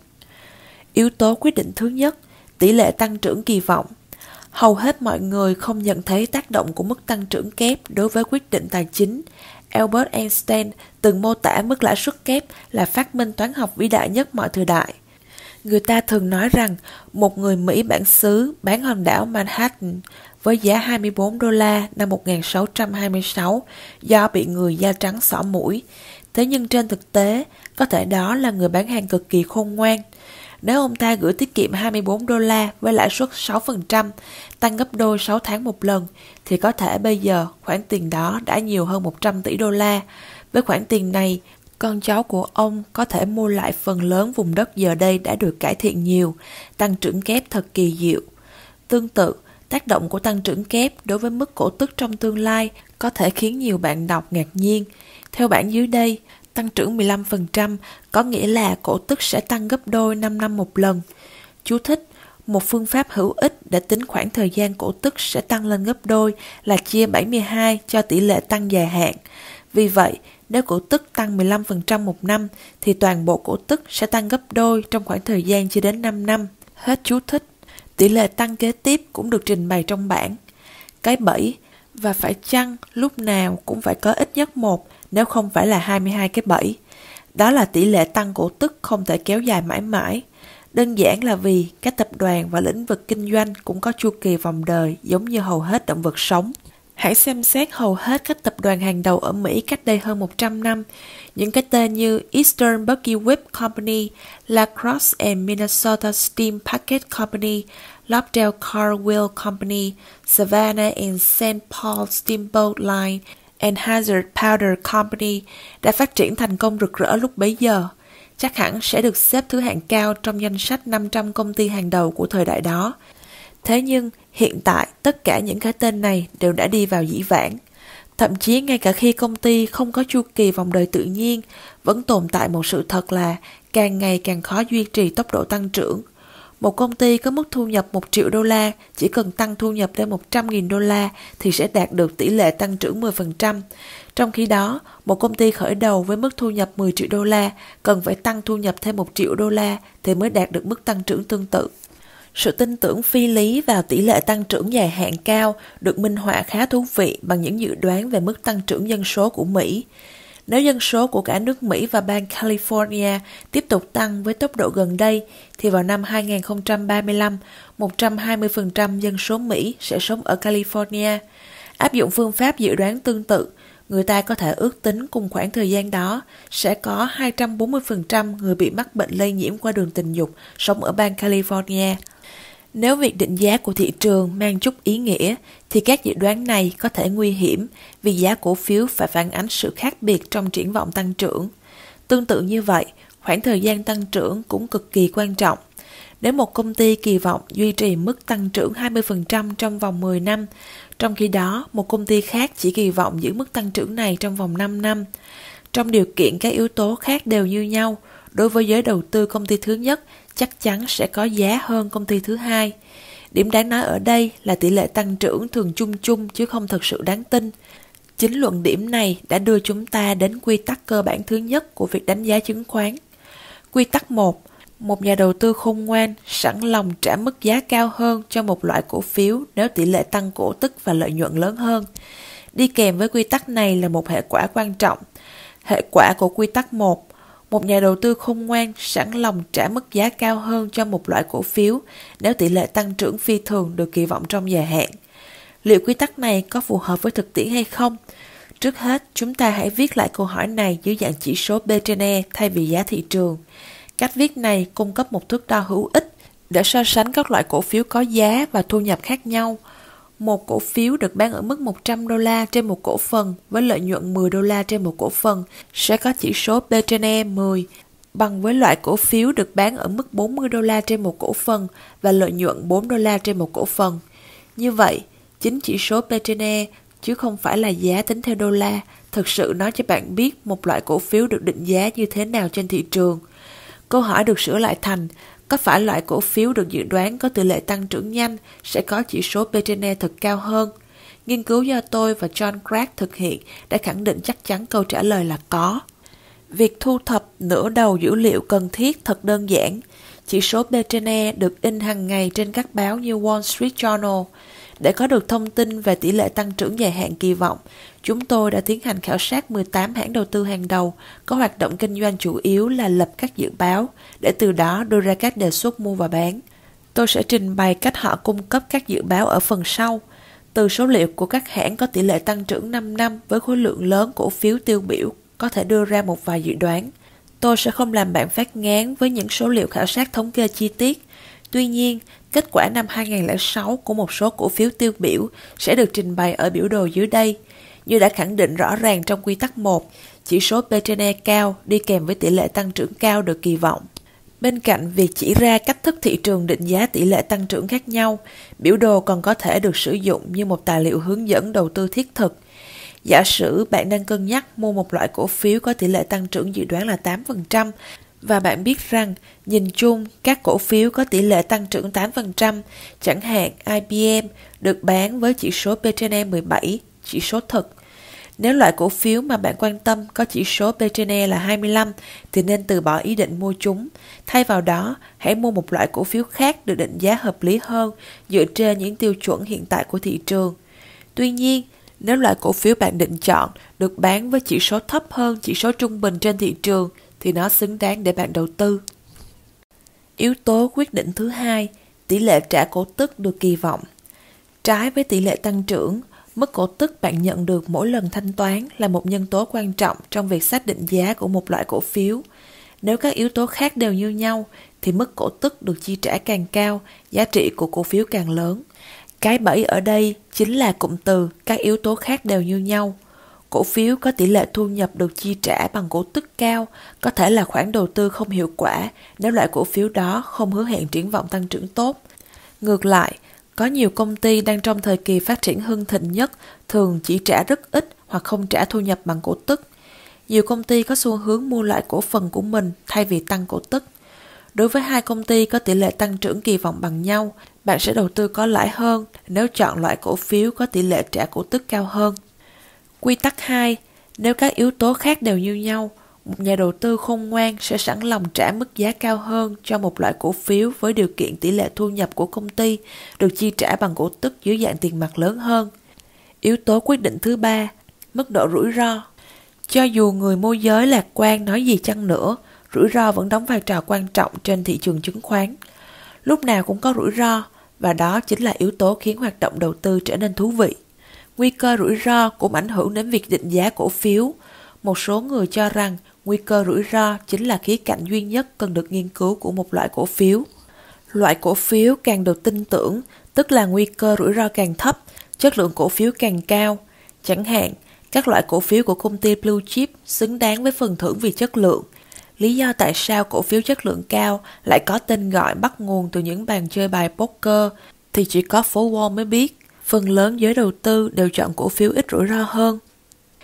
Yếu tố quyết định thứ nhất, tỷ lệ tăng trưởng kỳ vọng. Hầu hết mọi người không nhận thấy tác động của mức tăng trưởng kép đối với quyết định tài chính. Albert Einstein từng mô tả mức lãi suất kép là phát minh toán học vĩ đại nhất mọi thời đại. Người ta thường nói rằng một người Mỹ bản xứ bán hòn đảo Manhattan với giá hai mươi bốn đô la năm một nghìn sáu trăm hai mươi sáu do bị người da trắng xỏ mũi. Thế nhưng trên thực tế, có thể đó là người bán hàng cực kỳ khôn ngoan. Nếu ông ta gửi tiết kiệm hai mươi bốn đô la với lãi suất sáu phần trăm, tăng gấp đôi sáu tháng một lần, thì có thể bây giờ khoản tiền đó đã nhiều hơn một trăm tỷ đô la. Với khoản tiền này, con cháu của ông có thể mua lại phần lớn vùng đất giờ đây đã được cải thiện nhiều, tăng trưởng kép thật kỳ diệu. Tương tự, tác động của tăng trưởng kép đối với mức cổ tức trong tương lai có thể khiến nhiều bạn đọc ngạc nhiên. Theo bảng dưới đây, tăng trưởng mười lăm phần trăm có nghĩa là cổ tức sẽ tăng gấp đôi năm năm một lần. Chú thích, một phương pháp hữu ích để tính khoảng thời gian cổ tức sẽ tăng lên gấp đôi là chia bảy mươi hai cho tỷ lệ tăng dài hạn. Vì vậy, nếu cổ tức tăng mười lăm phần trăm một năm, thì toàn bộ cổ tức sẽ tăng gấp đôi trong khoảng thời gian chưa đến năm năm. Hết chú thích. Tỷ lệ tăng kế tiếp cũng được trình bày trong bảng. Cái bẫy, và phải chăng lúc nào cũng phải có ít nhất một, nếu không phải là hai mươi hai cái bẫy. Đó là tỷ lệ tăng cổ tức không thể kéo dài mãi mãi. Đơn giản là vì các tập đoàn và lĩnh vực kinh doanh cũng có chu kỳ vòng đời giống như hầu hết động vật sống. Hãy xem xét hầu hết các tập đoàn hàng đầu ở Mỹ cách đây hơn một trăm năm. Những cái tên như Eastern Buggy Whip Company, La Crosse and Minnesota Steam Packet Company, Lobdell Car Wheel Company, Savannah and Saint Paul Steamboat Line, and Hazard Powder Company đã phát triển thành công rực rỡ lúc bấy giờ. Chắc hẳn sẽ được xếp thứ hạng cao trong danh sách năm trăm công ty hàng đầu của thời đại đó. Thế nhưng, hiện tại tất cả những cái tên này đều đã đi vào dĩ vãng. Thậm chí ngay cả khi công ty không có chu kỳ vòng đời tự nhiên, vẫn tồn tại một sự thật là càng ngày càng khó duy trì tốc độ tăng trưởng. Một công ty có mức thu nhập một triệu đô la, chỉ cần tăng thu nhập lên một trăm nghìn đô la thì sẽ đạt được tỷ lệ tăng trưởng mười phần trăm. Trong khi đó, một công ty khởi đầu với mức thu nhập mười triệu đô la cần phải tăng thu nhập thêm một triệu đô la thì mới đạt được mức tăng trưởng tương tự. Sự tin tưởng phi lý vào tỷ lệ tăng trưởng dài hạn cao được minh họa khá thú vị bằng những dự đoán về mức tăng trưởng dân số của Mỹ. Nếu dân số của cả nước Mỹ và bang California tiếp tục tăng với tốc độ gần đây, thì vào năm hai nghìn không trăm ba mươi lăm, một trăm hai mươi phần trăm dân số Mỹ sẽ sống ở California. Áp dụng phương pháp dự đoán tương tự, người ta có thể ước tính cùng khoảng thời gian đó sẽ có hai trăm bốn mươi phần trăm người bị mắc bệnh lây nhiễm qua đường tình dục sống ở bang California. Nếu việc định giá của thị trường mang chút ý nghĩa, thì các dự đoán này có thể nguy hiểm vì giá cổ phiếu phải phản ánh sự khác biệt trong triển vọng tăng trưởng. Tương tự như vậy, khoảng thời gian tăng trưởng cũng cực kỳ quan trọng. Nếu một công ty kỳ vọng duy trì mức tăng trưởng hai mươi phần trăm trong vòng mười năm, trong khi đó một công ty khác chỉ kỳ vọng giữ mức tăng trưởng này trong vòng năm năm. Trong điều kiện các yếu tố khác đều như nhau, Đối với giới đầu tư, công ty thứ nhất chắc chắn sẽ có giá hơn công ty thứ hai. Điểm đáng nói ở đây là tỷ lệ tăng trưởng thường chung chung chứ không thực sự đáng tin. Chính luận điểm này đã đưa chúng ta đến quy tắc cơ bản thứ nhất của việc đánh giá chứng khoán. Quy tắc một. Một nhà đầu tư khôn ngoan sẵn lòng trả mức giá cao hơn cho một loại cổ phiếu nếu tỷ lệ tăng cổ tức và lợi nhuận lớn hơn. Đi kèm với quy tắc này là một hệ quả quan trọng. Hệ quả của quy tắc một. Một nhà đầu tư khôn ngoan sẵn lòng trả mức giá cao hơn cho một loại cổ phiếu nếu tỷ lệ tăng trưởng phi thường được kỳ vọng trong dài hạn. Liệu quy tắc này có phù hợp với thực tiễn hay không? Trước hết, chúng ta hãy viết lại câu hỏi này dưới dạng chỉ số P trên E thay vì giá thị trường. Cách viết này cung cấp một thước đo hữu ích để so sánh các loại cổ phiếu có giá và thu nhập khác nhau. Một cổ phiếu được bán ở mức một trăm đô la trên một cổ phần với lợi nhuận mười đô la trên một cổ phần sẽ có chỉ số P trên E mười, bằng với loại cổ phiếu được bán ở mức bốn mươi đô la trên một cổ phần và lợi nhuận bốn đô la trên một cổ phần. Như vậy, chính chỉ số P trên E chứ không phải là giá tính theo đô la thực sự nói cho bạn biết một loại cổ phiếu được định giá như thế nào trên thị trường. Câu hỏi được sửa lại thành, có phải loại cổ phiếu được dự đoán có tỷ lệ tăng trưởng nhanh sẽ có chỉ số P trên E thật cao hơn? Nghiên cứu do tôi và John Craig thực hiện đã khẳng định chắc chắn câu trả lời là có. Việc thu thập nửa đầu dữ liệu cần thiết thật đơn giản. Chỉ số P trên E được in hàng ngày trên các báo như Wall Street Journal. Để có được thông tin về tỷ lệ tăng trưởng dài hạn kỳ vọng, chúng tôi đã tiến hành khảo sát mười tám hãng đầu tư hàng đầu có hoạt động kinh doanh chủ yếu là lập các dự báo, để từ đó đưa ra các đề xuất mua và bán. Tôi sẽ trình bày cách họ cung cấp các dự báo ở phần sau. Từ số liệu của các hãng có tỷ lệ tăng trưởng năm năm với khối lượng lớn cổ phiếu tiêu biểu có thể đưa ra một vài dự đoán. Tôi sẽ không làm bạn phát ngán với những số liệu khảo sát thống kê chi tiết. Tuy nhiên, kết quả năm hai không không sáu của một số cổ phiếu tiêu biểu sẽ được trình bày ở biểu đồ dưới đây. Như đã khẳng định rõ ràng trong quy tắc một, chỉ số P trên E cao đi kèm với tỷ lệ tăng trưởng cao được kỳ vọng. Bên cạnh việc chỉ ra cách thức thị trường định giá tỷ lệ tăng trưởng khác nhau, biểu đồ còn có thể được sử dụng như một tài liệu hướng dẫn đầu tư thiết thực. Giả sử bạn đang cân nhắc mua một loại cổ phiếu có tỷ lệ tăng trưởng dự đoán là tám phần trăm, và bạn biết rằng, nhìn chung, các cổ phiếu có tỷ lệ tăng trưởng tám phần trăm, chẳng hạn I B M, được bán với chỉ số P trên E mười bảy, chỉ số thực. Nếu loại cổ phiếu mà bạn quan tâm có chỉ số P trên E là hai mươi lăm, thì nên từ bỏ ý định mua chúng. Thay vào đó, hãy mua một loại cổ phiếu khác được định giá hợp lý hơn dựa trên những tiêu chuẩn hiện tại của thị trường. Tuy nhiên, nếu loại cổ phiếu bạn định chọn được bán với chỉ số thấp hơn chỉ số trung bình trên thị trường, thì nó xứng đáng để bạn đầu tư. Yếu tố quyết định thứ hai, tỷ lệ trả cổ tức được kỳ vọng. Trái với tỷ lệ tăng trưởng, mức cổ tức bạn nhận được mỗi lần thanh toán là một nhân tố quan trọng trong việc xác định giá của một loại cổ phiếu. Nếu các yếu tố khác đều như nhau, thì mức cổ tức được chi trả càng cao, giá trị của cổ phiếu càng lớn. Cái bẫy ở đây chính là cụm từ các yếu tố khác đều như nhau. Cổ phiếu có tỷ lệ thu nhập được chi trả bằng cổ tức cao có thể là khoản đầu tư không hiệu quả nếu loại cổ phiếu đó không hứa hẹn triển vọng tăng trưởng tốt. Ngược lại, có nhiều công ty đang trong thời kỳ phát triển hưng thịnh nhất thường chỉ trả rất ít hoặc không trả thu nhập bằng cổ tức. Nhiều công ty có xu hướng mua lại cổ phần của mình thay vì tăng cổ tức. Đối với hai công ty có tỷ lệ tăng trưởng kỳ vọng bằng nhau, bạn sẽ đầu tư có lãi hơn nếu chọn loại cổ phiếu có tỷ lệ trả cổ tức cao hơn. Quy tắc hai, nếu các yếu tố khác đều như nhau, một nhà đầu tư khôn ngoan sẽ sẵn lòng trả mức giá cao hơn cho một loại cổ phiếu với điều kiện tỷ lệ thu nhập của công ty được chi trả bằng cổ tức dưới dạng tiền mặt lớn hơn. Yếu tố quyết định thứ ba, mức độ rủi ro. Cho dù người môi giới lạc quan nói gì chăng nữa, rủi ro vẫn đóng vai trò quan trọng trên thị trường chứng khoán. Lúc nào cũng có rủi ro, và đó chính là yếu tố khiến hoạt động đầu tư trở nên thú vị. Nguy cơ rủi ro cũng ảnh hưởng đến việc định giá cổ phiếu. Một số người cho rằng nguy cơ rủi ro chính là khía cạnh duy nhất cần được nghiên cứu của một loại cổ phiếu. Loại cổ phiếu càng được tin tưởng, tức là nguy cơ rủi ro càng thấp, chất lượng cổ phiếu càng cao. Chẳng hạn, các loại cổ phiếu của công ty Blue Chip xứng đáng với phần thưởng vì chất lượng. Lý do tại sao cổ phiếu chất lượng cao lại có tên gọi bắt nguồn từ những bàn chơi bài poker thì chỉ có phố Wall mới biết. Phần lớn giới đầu tư đều chọn cổ phiếu ít rủi ro hơn.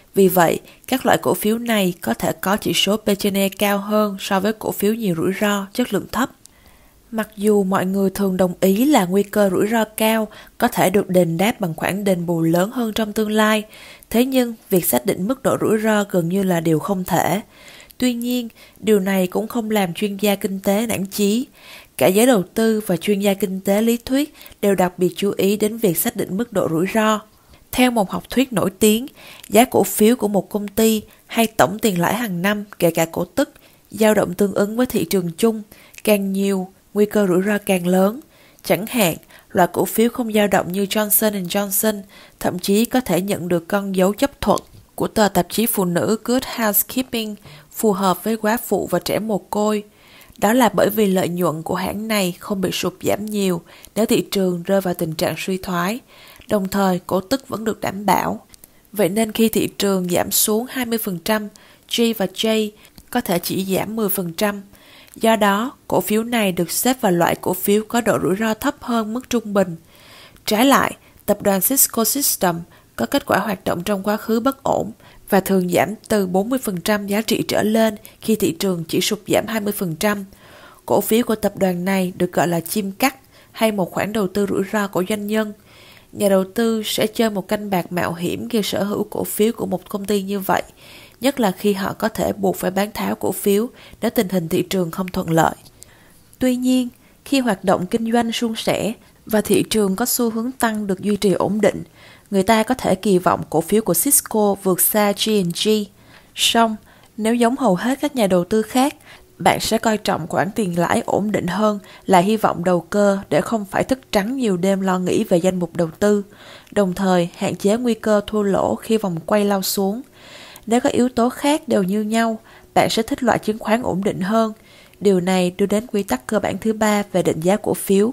Vì vậy, các loại cổ phiếu này có thể có chỉ số P trên E cao hơn so với cổ phiếu nhiều rủi ro, chất lượng thấp. Mặc dù mọi người thường đồng ý là nguy cơ rủi ro cao có thể được đền đáp bằng khoản đền bù lớn hơn trong tương lai, thế nhưng việc xác định mức độ rủi ro gần như là điều không thể. Tuy nhiên, điều này cũng không làm chuyên gia kinh tế nản chí. Cả giới đầu tư và chuyên gia kinh tế lý thuyết đều đặc biệt chú ý đến việc xác định mức độ rủi ro. Theo một học thuyết nổi tiếng, giá cổ phiếu của một công ty hay tổng tiền lãi hàng năm kể cả cổ tức dao động tương ứng với thị trường chung, càng nhiều, nguy cơ rủi ro càng lớn. Chẳng hạn, loại cổ phiếu không dao động như Johnson and Johnson thậm chí có thể nhận được con dấu chấp thuận của tờ tạp chí phụ nữ Good Housekeeping phù hợp với góa phụ và trẻ mồ côi. Đó là bởi vì lợi nhuận của hãng này không bị sụt giảm nhiều nếu thị trường rơi vào tình trạng suy thoái, đồng thời cổ tức vẫn được đảm bảo. Vậy nên khi thị trường giảm xuống hai mươi phần trăm, G và J có thể chỉ giảm mười phần trăm. Do đó, cổ phiếu này được xếp vào loại cổ phiếu có độ rủi ro thấp hơn mức trung bình. Trái lại, tập đoàn Cisco Systems có kết quả hoạt động trong quá khứ bất ổn và thường giảm từ bốn mươi phần trăm giá trị trở lên khi thị trường chỉ sụt giảm hai mươi phần trăm. Cổ phiếu của tập đoàn này được gọi là chim cắt hay một khoản đầu tư rủi ro của doanh nhân. Nhà đầu tư sẽ chơi một canh bạc mạo hiểm khi sở hữu cổ phiếu của một công ty như vậy, nhất là khi họ có thể buộc phải bán tháo cổ phiếu nếu tình hình thị trường không thuận lợi. Tuy nhiên, khi hoạt động kinh doanh suôn sẻ và thị trường có xu hướng tăng được duy trì ổn định, người ta có thể kỳ vọng cổ phiếu của Cisco vượt xa G and G. Song, nếu giống hầu hết các nhà đầu tư khác, bạn sẽ coi trọng khoản tiền lãi ổn định hơn là hy vọng đầu cơ để không phải thức trắng nhiều đêm lo nghĩ về danh mục đầu tư, đồng thời hạn chế nguy cơ thua lỗ khi vòng quay lao xuống. Nếu các yếu tố khác đều như nhau, bạn sẽ thích loại chứng khoán ổn định hơn. Điều này đưa đến quy tắc cơ bản thứ ba về định giá cổ phiếu.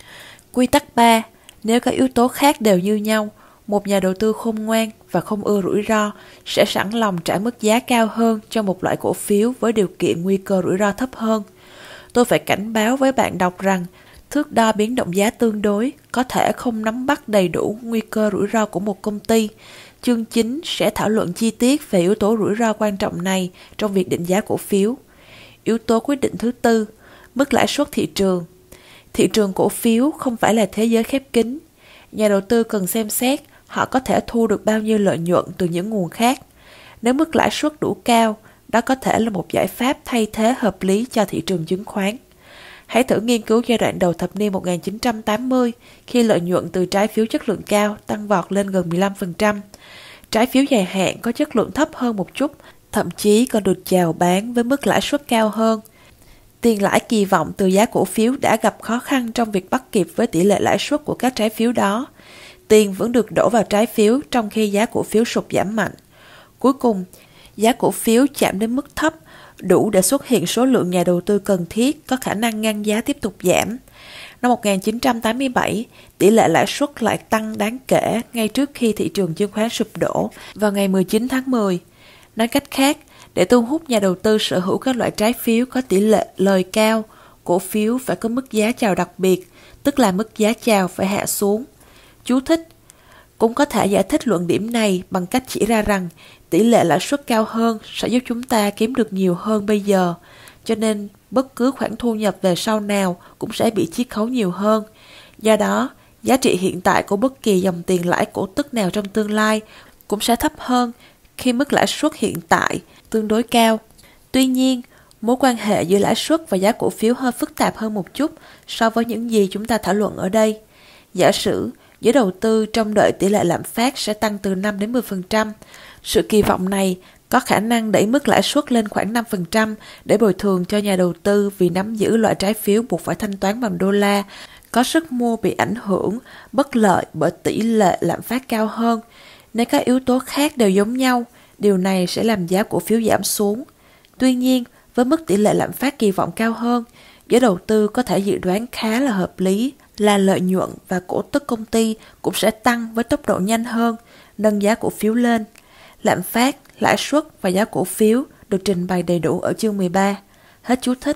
Quy tắc ba. Nếu các yếu tố khác đều như nhau, một nhà đầu tư khôn ngoan và không ưa rủi ro sẽ sẵn lòng trả mức giá cao hơn cho một loại cổ phiếu với điều kiện nguy cơ rủi ro thấp hơn. Tôi phải cảnh báo với bạn đọc rằng thước đo biến động giá tương đối có thể không nắm bắt đầy đủ nguy cơ rủi ro của một công ty. Chương chín sẽ thảo luận chi tiết về yếu tố rủi ro quan trọng này trong việc định giá cổ phiếu. Yếu tố quyết định thứ tư, mức lãi suất thị trường. Thị trường cổ phiếu không phải là thế giới khép kín. Nhà đầu tư cần xem xét họ có thể thu được bao nhiêu lợi nhuận từ những nguồn khác. Nếu mức lãi suất đủ cao, đó có thể là một giải pháp thay thế hợp lý cho thị trường chứng khoán. Hãy thử nghiên cứu giai đoạn đầu thập niên một nghìn chín trăm tám mươi khi lợi nhuận từ trái phiếu chất lượng cao tăng vọt lên gần mười lăm phần trăm. Trái phiếu dài hạn có chất lượng thấp hơn một chút, thậm chí còn được chào bán với mức lãi suất cao hơn. Tiền lãi kỳ vọng từ giá cổ phiếu đã gặp khó khăn trong việc bắt kịp với tỷ lệ lãi suất của các trái phiếu đó. Tiền vẫn được đổ vào trái phiếu trong khi giá cổ phiếu sụt giảm mạnh. Cuối cùng, giá cổ phiếu chạm đến mức thấp, đủ để xuất hiện số lượng nhà đầu tư cần thiết có khả năng ngăn giá tiếp tục giảm. Năm một nghìn chín trăm tám mươi bảy, tỷ lệ lãi suất lại tăng đáng kể ngay trước khi thị trường chứng khoán sụp đổ vào ngày mười chín tháng mười. Nói cách khác, để thu hút nhà đầu tư sở hữu các loại trái phiếu có tỷ lệ lời cao, cổ phiếu phải có mức giá chào đặc biệt, tức là mức giá chào phải hạ xuống. Chú thích: cũng có thể giải thích luận điểm này bằng cách chỉ ra rằng tỷ lệ lãi suất cao hơn sẽ giúp chúng ta kiếm được nhiều hơn bây giờ, cho nên bất cứ khoản thu nhập về sau nào cũng sẽ bị chiết khấu nhiều hơn. Do đó, giá trị hiện tại của bất kỳ dòng tiền lãi cổ tức nào trong tương lai cũng sẽ thấp hơn khi mức lãi suất hiện tại tương đối cao. Tuy nhiên, mối quan hệ giữa lãi suất và giá cổ phiếu hơi phức tạp hơn một chút so với những gì chúng ta thảo luận ở đây. Giả sử, giới đầu tư trông đợi tỷ lệ lạm phát sẽ tăng từ năm đến mười phần trăm. Sự kỳ vọng này có khả năng đẩy mức lãi suất lên khoảng năm phần trăm để bồi thường cho nhà đầu tư vì nắm giữ loại trái phiếu buộc phải thanh toán bằng đô la, có sức mua bị ảnh hưởng bất lợi bởi tỷ lệ lạm phát cao hơn. Nếu các yếu tố khác đều giống nhau, điều này sẽ làm giá cổ phiếu giảm xuống. Tuy nhiên, với mức tỷ lệ lạm phát kỳ vọng cao hơn, giới đầu tư có thể dự đoán khá là hợp lý là lợi nhuận và cổ tức công ty cũng sẽ tăng với tốc độ nhanh hơn, nâng giá cổ phiếu lên. Lạm phát, lãi suất và giá cổ phiếu được trình bày đầy đủ ở chương mười ba. Hết chú thích.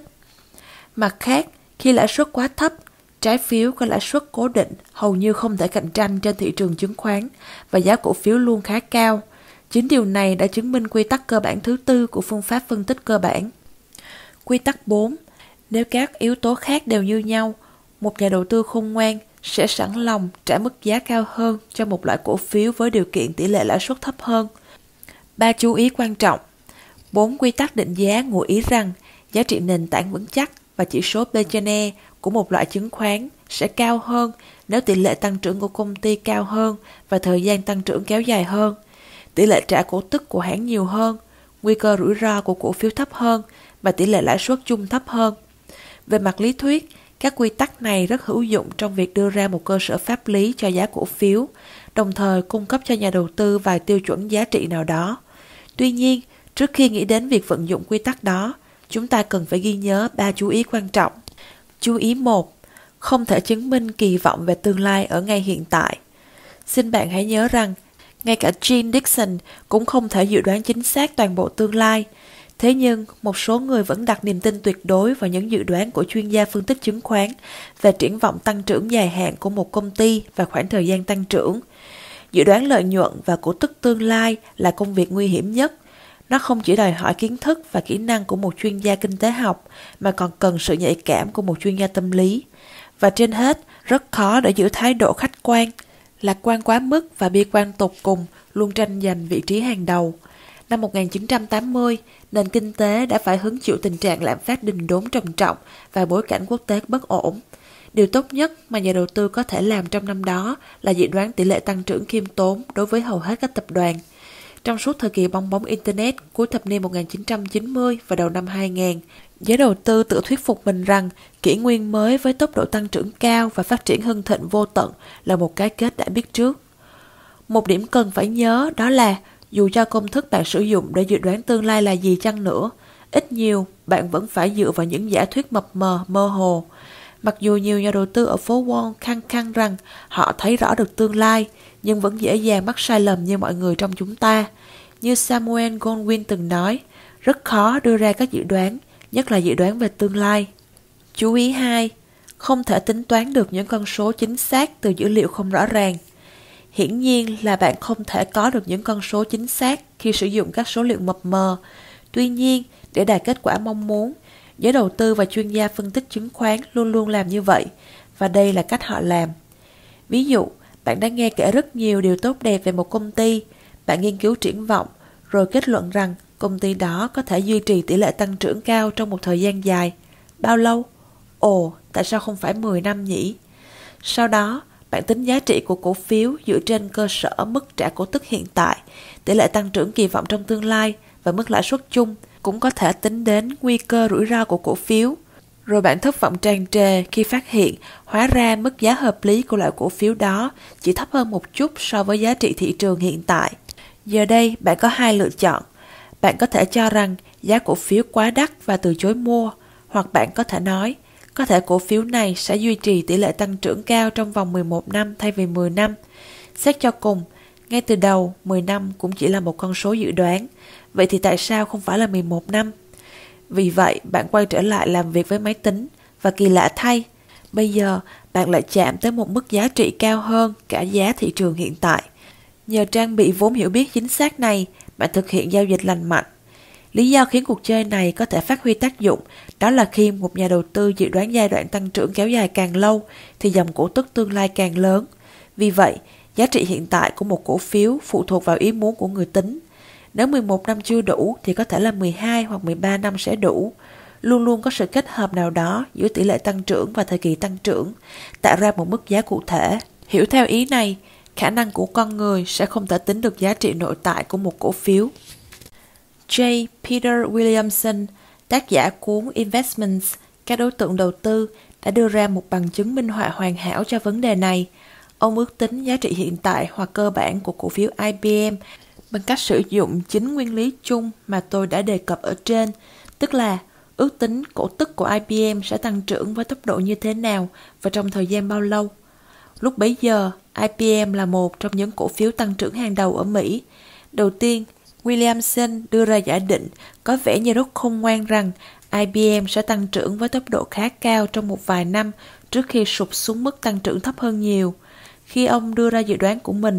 Mặt khác, khi lãi suất quá thấp, trái phiếu có lãi suất cố định hầu như không thể cạnh tranh trên thị trường chứng khoán và giá cổ phiếu luôn khá cao. Chính điều này đã chứng minh quy tắc cơ bản thứ tư của phương pháp phân tích cơ bản. Quy tắc bốn. Nếu các yếu tố khác đều như nhau, một nhà đầu tư khôn ngoan sẽ sẵn lòng trả mức giá cao hơn cho một loại cổ phiếu với điều kiện tỷ lệ lãi suất thấp hơn. Ba chú ý quan trọng. Bốn quy tắc định giá ngụ ý rằng giá trị nền tảng vững chắc và chỉ số P trên E của một loại chứng khoán sẽ cao hơn nếu tỷ lệ tăng trưởng của công ty cao hơn và thời gian tăng trưởng kéo dài hơn, tỷ lệ trả cổ tức của hãng nhiều hơn, nguy cơ rủi ro của cổ phiếu thấp hơn và tỷ lệ lãi suất chung thấp hơn. Về mặt lý thuyết, các quy tắc này rất hữu dụng trong việc đưa ra một cơ sở pháp lý cho giá cổ phiếu, đồng thời cung cấp cho nhà đầu tư vài tiêu chuẩn giá trị nào đó. Tuy nhiên, trước khi nghĩ đến việc vận dụng quy tắc đó, chúng ta cần phải ghi nhớ ba chú ý quan trọng. Chú ý một. Không thể chứng minh kỳ vọng về tương lai ở ngay hiện tại. Xin bạn hãy nhớ rằng, ngay cả Jean Dixon cũng không thể dự đoán chính xác toàn bộ tương lai. Thế nhưng, một số người vẫn đặt niềm tin tuyệt đối vào những dự đoán của chuyên gia phân tích chứng khoán về triển vọng tăng trưởng dài hạn của một công ty và khoảng thời gian tăng trưởng. Dự đoán lợi nhuận và cổ tức tương lai là công việc nguy hiểm nhất. Nó không chỉ đòi hỏi kiến thức và kỹ năng của một chuyên gia kinh tế học, mà còn cần sự nhạy cảm của một chuyên gia tâm lý. Và trên hết, rất khó để giữ thái độ khách quan. Lạc quan quá mức và bi quan tột cùng luôn tranh giành vị trí hàng đầu. Năm một nghìn chín trăm tám mươi, nền kinh tế đã phải hứng chịu tình trạng lạm phát đình đốn trầm trọng và bối cảnh quốc tế bất ổn. Điều tốt nhất mà nhà đầu tư có thể làm trong năm đó là dự đoán tỷ lệ tăng trưởng khiêm tốn đối với hầu hết các tập đoàn. Trong suốt thời kỳ bong bóng Internet cuối thập niên một nghìn chín trăm chín mươi và đầu năm hai nghìn, giới đầu tư tự thuyết phục mình rằng kỷ nguyên mới với tốc độ tăng trưởng cao và phát triển hưng thịnh vô tận là một cái kết đã biết trước. Một điểm cần phải nhớ đó là dù cho công thức bạn sử dụng để dự đoán tương lai là gì chăng nữa, ít nhiều bạn vẫn phải dựa vào những giả thuyết mập mờ, mơ hồ. Mặc dù nhiều nhà đầu tư ở phố Wall khăng khăng rằng họ thấy rõ được tương lai, nhưng vẫn dễ dàng mắc sai lầm như mọi người trong chúng ta. Như Samuel Goldwyn từng nói, rất khó đưa ra các dự đoán, nhất là dự đoán về tương lai. Chú ý hai. Không thể tính toán được những con số chính xác từ dữ liệu không rõ ràng. Hiển nhiên là bạn không thể có được những con số chính xác khi sử dụng các số liệu mập mờ. Tuy nhiên, để đạt kết quả mong muốn, giới đầu tư và chuyên gia phân tích chứng khoán luôn luôn làm như vậy, và đây là cách họ làm. Ví dụ, bạn đã nghe kể rất nhiều điều tốt đẹp về một công ty, bạn nghiên cứu triển vọng, rồi kết luận rằng công ty đó có thể duy trì tỷ lệ tăng trưởng cao trong một thời gian dài. Bao lâu? Ồ, tại sao không phải mười năm nhỉ? Sau đó, bạn tính giá trị của cổ phiếu dựa trên cơ sở mức trả cổ tức hiện tại, tỷ lệ tăng trưởng kỳ vọng trong tương lai và mức lãi suất chung, cũng có thể tính đến nguy cơ rủi ro của cổ phiếu. Rồi bạn thất vọng tràn trề khi phát hiện hóa ra mức giá hợp lý của loại cổ phiếu đó chỉ thấp hơn một chút so với giá trị thị trường hiện tại. Giờ đây bạn có hai lựa chọn. Bạn có thể cho rằng giá cổ phiếu quá đắt và từ chối mua, hoặc bạn có thể nói có thể cổ phiếu này sẽ duy trì tỷ lệ tăng trưởng cao trong vòng mười một năm thay vì mười năm. Xét cho cùng, ngay từ đầu mười năm cũng chỉ là một con số dự đoán, vậy thì tại sao không phải là mười một năm? Vì vậy, bạn quay trở lại làm việc với máy tính, và kỳ lạ thay, bây giờ bạn lại chạm tới một mức giá trị cao hơn cả giá thị trường hiện tại. Nhờ trang bị vốn hiểu biết chính xác này, bạn thực hiện giao dịch lành mạnh. Lý do khiến cuộc chơi này có thể phát huy tác dụng đó là khi một nhà đầu tư dự đoán giai đoạn tăng trưởng kéo dài càng lâu thì dòng cổ tức tương lai càng lớn. Vì vậy, giá trị hiện tại của một cổ phiếu phụ thuộc vào ý muốn của người tính. Nếu mười một năm chưa đủ thì có thể là mười hai hoặc mười ba năm sẽ đủ. Luôn luôn có sự kết hợp nào đó giữa tỷ lệ tăng trưởng và thời kỳ tăng trưởng, tạo ra một mức giá cụ thể. Hiểu theo ý này, khả năng của con người sẽ không thể tính được giá trị nội tại của một cổ phiếu. J. Peter Williamson, tác giả cuốn Investments, các đối tượng đầu tư, đã đưa ra một bằng chứng minh họa hoàn hảo cho vấn đề này. Ông ước tính giá trị hiện tại hoặc cơ bản của cổ phiếu I B M bằng cách sử dụng chính nguyên lý chung mà tôi đã đề cập ở trên, tức là ước tính cổ tức của I B M sẽ tăng trưởng với tốc độ như thế nào và trong thời gian bao lâu. Lúc bấy giờ, I B M là một trong những cổ phiếu tăng trưởng hàng đầu ở Mỹ. Đầu tiên, Williamson đưa ra giả định có vẻ như rất khôn ngoan rằng I B M sẽ tăng trưởng với tốc độ khá cao trong một vài năm trước khi sụt xuống mức tăng trưởng thấp hơn nhiều. Khi ông đưa ra dự đoán của mình,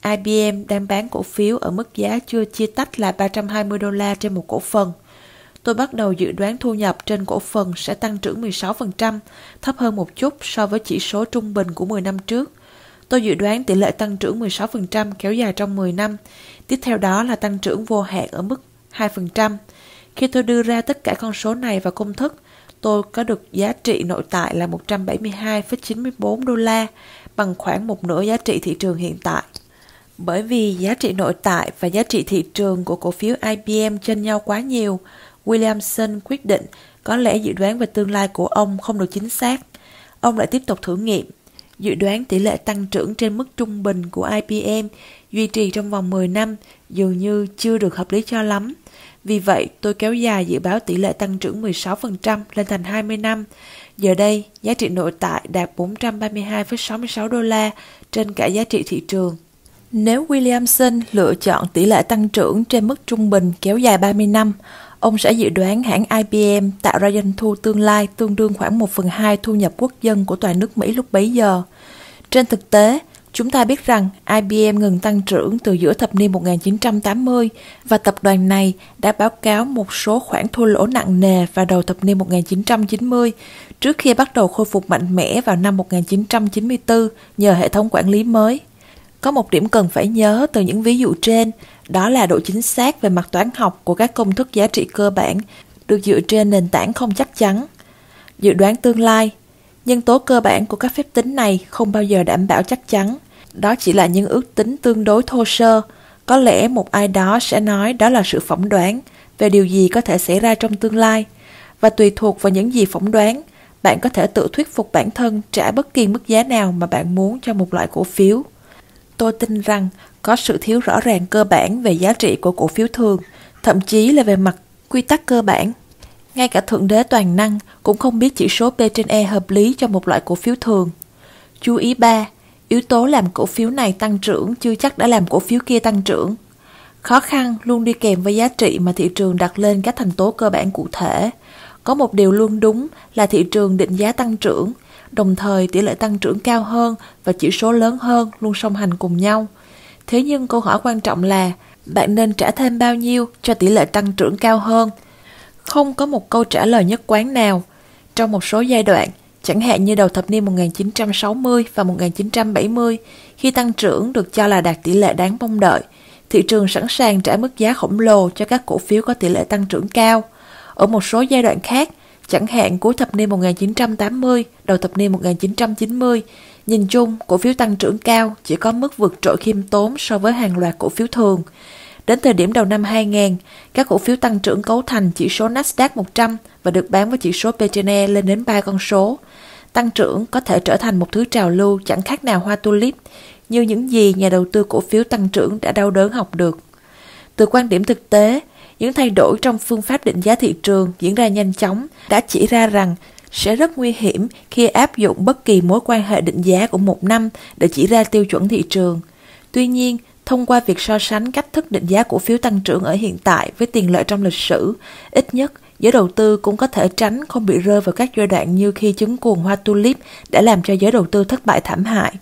I B M đang bán cổ phiếu ở mức giá chưa chia tách là ba trăm hai mươi đô la trên một cổ phần. Tôi bắt đầu dự đoán thu nhập trên cổ phần sẽ tăng trưởng mười sáu phần trăm, thấp hơn một chút so với chỉ số trung bình của mười năm trước. Tôi dự đoán tỷ lệ tăng trưởng mười sáu phần trăm kéo dài trong mười năm. Tiếp theo đó là tăng trưởng vô hạn ở mức hai phần trăm. Khi tôi đưa ra tất cả con số này vào công thức, tôi có được giá trị nội tại là một trăm bảy mươi hai phẩy chín mươi bốn đô la, bằng khoảng một nửa giá trị thị trường hiện tại. Bởi vì giá trị nội tại và giá trị thị trường của cổ phiếu I B M chênh nhau quá nhiều, Williamson quyết định có lẽ dự đoán về tương lai của ông không được chính xác. Ông lại tiếp tục thử nghiệm, dự đoán tỷ lệ tăng trưởng trên mức trung bình của I B M duy trì trong vòng mười năm dường như chưa được hợp lý cho lắm. Vì vậy, tôi kéo dài dự báo tỷ lệ tăng trưởng mười sáu phần trăm lên thành hai mươi năm. Giờ đây, giá trị nội tại đạt bốn trăm ba mươi hai phẩy sáu mươi sáu đô la trên cả giá trị thị trường. Nếu Williamson lựa chọn tỷ lệ tăng trưởng trên mức trung bình kéo dài ba mươi năm, ông sẽ dự đoán hãng I B M tạo ra doanh thu tương lai tương đương khoảng một phần hai thu nhập quốc dân của toàn nước Mỹ lúc bấy giờ. Trên thực tế, chúng ta biết rằng I B M ngừng tăng trưởng từ giữa thập niên một nghìn chín trăm tám mươi và tập đoàn này đã báo cáo một số khoản thua lỗ nặng nề vào đầu thập niên một nghìn chín trăm chín mươi, trước khi bắt đầu khôi phục mạnh mẽ vào năm một nghìn chín trăm chín mươi tư nhờ hệ thống quản lý mới. Có một điểm cần phải nhớ từ những ví dụ trên, đó là độ chính xác về mặt toán học của các công thức giá trị cơ bản được dựa trên nền tảng không chắc chắn. Dự đoán tương lai, nhân tố cơ bản của các phép tính này không bao giờ đảm bảo chắc chắn. Đó chỉ là những ước tính tương đối thô sơ. Có lẽ một ai đó sẽ nói đó là sự phỏng đoán về điều gì có thể xảy ra trong tương lai. Và tùy thuộc vào những gì phỏng đoán, bạn có thể tự thuyết phục bản thân trả bất kỳ mức giá nào mà bạn muốn cho một loại cổ phiếu. Tôi tin rằng có sự thiếu rõ ràng cơ bản về giá trị của cổ phiếu thường, thậm chí là về mặt quy tắc cơ bản. Ngay cả Thượng Đế toàn năng cũng không biết chỉ số P trên E hợp lý cho một loại cổ phiếu thường. Chú ý ba. Yếu tố làm cổ phiếu này tăng trưởng chưa chắc đã làm cổ phiếu kia tăng trưởng. Khó khăn luôn đi kèm với giá trị mà thị trường đặt lên các thành tố cơ bản cụ thể. Có một điều luôn đúng là thị trường định giá tăng trưởng, đồng thời tỷ lệ tăng trưởng cao hơn và chỉ số lớn hơn luôn song hành cùng nhau. Thế nhưng câu hỏi quan trọng là bạn nên trả thêm bao nhiêu cho tỷ lệ tăng trưởng cao hơn? Không có một câu trả lời nhất quán nào. Trong một số giai đoạn, chẳng hạn như đầu thập niên một nghìn chín trăm sáu mươi và một nghìn chín trăm bảy mươi, khi tăng trưởng được cho là đạt tỷ lệ đáng mong đợi, thị trường sẵn sàng trả mức giá khổng lồ cho các cổ phiếu có tỷ lệ tăng trưởng cao. Ở một số giai đoạn khác, chẳng hạn cuối thập niên một nghìn chín trăm tám mươi, đầu thập niên một nghìn chín trăm chín mươi, nhìn chung, cổ phiếu tăng trưởng cao chỉ có mức vượt trội khiêm tốn so với hàng loạt cổ phiếu thường. Đến thời điểm đầu năm hai nghìn, các cổ phiếu tăng trưởng cấu thành chỉ số Nasdaq một trăm và được bán với chỉ số P trên E lên đến ba con số. Tăng trưởng có thể trở thành một thứ trào lưu chẳng khác nào hoa tulip, như những gì nhà đầu tư cổ phiếu tăng trưởng đã đau đớn học được. Từ quan điểm thực tế, những thay đổi trong phương pháp định giá thị trường diễn ra nhanh chóng đã chỉ ra rằng sẽ rất nguy hiểm khi áp dụng bất kỳ mối quan hệ định giá của một năm để chỉ ra tiêu chuẩn thị trường. Tuy nhiên, thông qua việc so sánh cách thức định giá cổ phiếu tăng trưởng ở hiện tại với tiền lệ trong lịch sử, ít nhất giới đầu tư cũng có thể tránh không bị rơi vào các giai đoạn như khi chứng cuồng hoa tulip đã làm cho giới đầu tư thất bại thảm hại.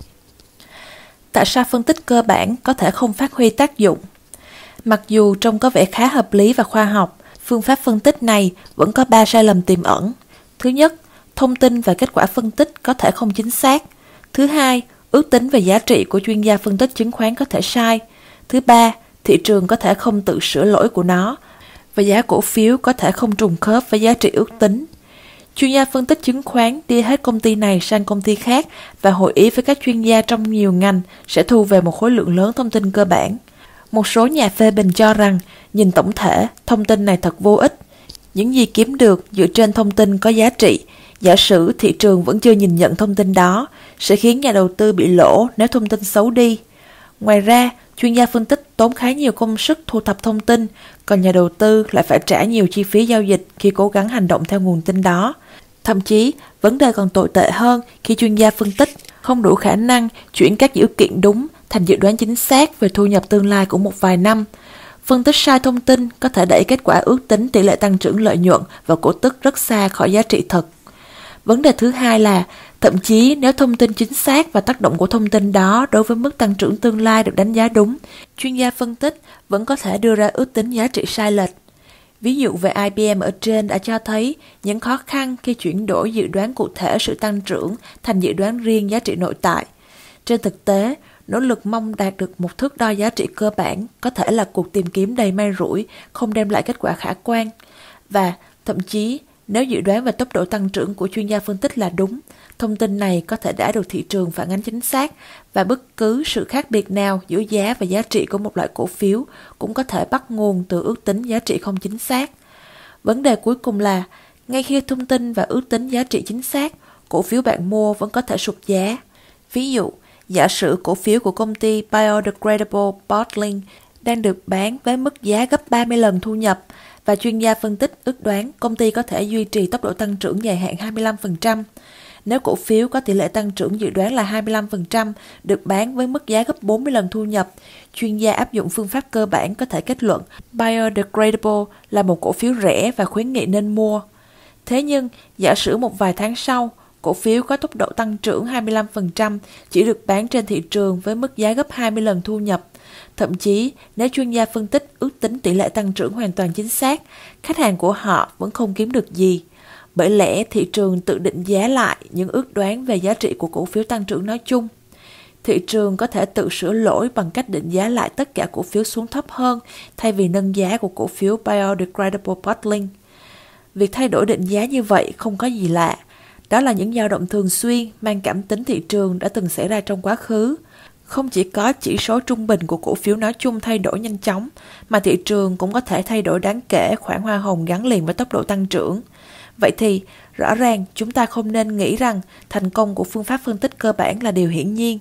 Tại sao phân tích cơ bản có thể không phát huy tác dụng? Mặc dù trông có vẻ khá hợp lý và khoa học, phương pháp phân tích này vẫn có ba sai lầm tiềm ẩn. Thứ nhất, thông tin và kết quả phân tích có thể không chính xác. Thứ hai, ước tính về giá trị của chuyên gia phân tích chứng khoán có thể sai. Thứ ba, thị trường có thể không tự sửa lỗi của nó và giá cổ phiếu có thể không trùng khớp với giá trị ước tính. Chuyên gia phân tích chứng khoán đi hết công ty này sang công ty khác và hội ý với các chuyên gia trong nhiều ngành sẽ thu về một khối lượng lớn thông tin cơ bản. Một số nhà phê bình cho rằng, nhìn tổng thể, thông tin này thật vô ích. Những gì kiếm được dựa trên thông tin có giá trị, giả sử thị trường vẫn chưa nhìn nhận thông tin đó, sẽ khiến nhà đầu tư bị lỗ nếu thông tin xấu đi. Ngoài ra, chuyên gia phân tích tốn khá nhiều công sức thu thập thông tin, còn nhà đầu tư lại phải trả nhiều chi phí giao dịch khi cố gắng hành động theo nguồn tin đó. Thậm chí, vấn đề còn tồi tệ hơn khi chuyên gia phân tích không đủ khả năng chuyển các dữ kiện đúng thành dự đoán chính xác về thu nhập tương lai của một vài năm. Phân tích sai thông tin có thể đẩy kết quả ước tính tỷ lệ tăng trưởng lợi nhuận và cổ tức rất xa khỏi giá trị thực. Vấn đề thứ hai là Thậm chí nếu thông tin chính xác và tác động của thông tin đó đối với mức tăng trưởng tương lai được đánh giá đúng, chuyên gia phân tích vẫn có thể đưa ra ước tính giá trị sai lệch. Ví dụ về I B M ở trên đã cho thấy những khó khăn khi chuyển đổi dự đoán cụ thể sự tăng trưởng thành dự đoán riêng giá trị nội tại. Trên thực tế, nỗ lực mong đạt được một thước đo giá trị cơ bản có thể là cuộc tìm kiếm đầy may rủi, không đem lại kết quả khả quan. Và thậm chí, nếu dự đoán về tốc độ tăng trưởng của chuyên gia phân tích là đúng, thông tin này có thể đã được thị trường phản ánh chính xác và bất cứ sự khác biệt nào giữa giá và giá trị của một loại cổ phiếu cũng có thể bắt nguồn từ ước tính giá trị không chính xác. Vấn đề cuối cùng là, ngay khi thông tin và ước tính giá trị chính xác, cổ phiếu bạn mua vẫn có thể sụt giá. Ví dụ, giả sử cổ phiếu của công ty Biodegradable Bottling đang được bán với mức giá gấp ba mươi lần thu nhập, và chuyên gia phân tích ước đoán công ty có thể duy trì tốc độ tăng trưởng dài hạn hai mươi lăm phần trăm. Nếu cổ phiếu có tỷ lệ tăng trưởng dự đoán là hai mươi lăm phần trăm, được bán với mức giá gấp bốn mươi lần thu nhập, chuyên gia áp dụng phương pháp cơ bản có thể kết luận Biodegradable là một cổ phiếu rẻ và khuyến nghị nên mua. Thế nhưng, giả sử một vài tháng sau, cổ phiếu có tốc độ tăng trưởng hai mươi lăm phần trăm chỉ được bán trên thị trường với mức giá gấp hai mươi lần thu nhập. Thậm chí, nếu chuyên gia phân tích ước tính tỷ lệ tăng trưởng hoàn toàn chính xác, khách hàng của họ vẫn không kiếm được gì. Bởi lẽ thị trường tự định giá lại những ước đoán về giá trị của cổ phiếu tăng trưởng nói chung. Thị trường có thể tự sửa lỗi bằng cách định giá lại tất cả cổ phiếu xuống thấp hơn thay vì nâng giá của cổ phiếu Biodegradable Bottling. Việc thay đổi định giá như vậy không có gì lạ. Đó là những dao động thường xuyên mang cảm tính thị trường đã từng xảy ra trong quá khứ. Không chỉ có chỉ số trung bình của cổ phiếu nói chung thay đổi nhanh chóng, mà thị trường cũng có thể thay đổi đáng kể khoản hoa hồng gắn liền với tốc độ tăng trưởng. Vậy thì, rõ ràng chúng ta không nên nghĩ rằng thành công của phương pháp phân tích cơ bản là điều hiển nhiên.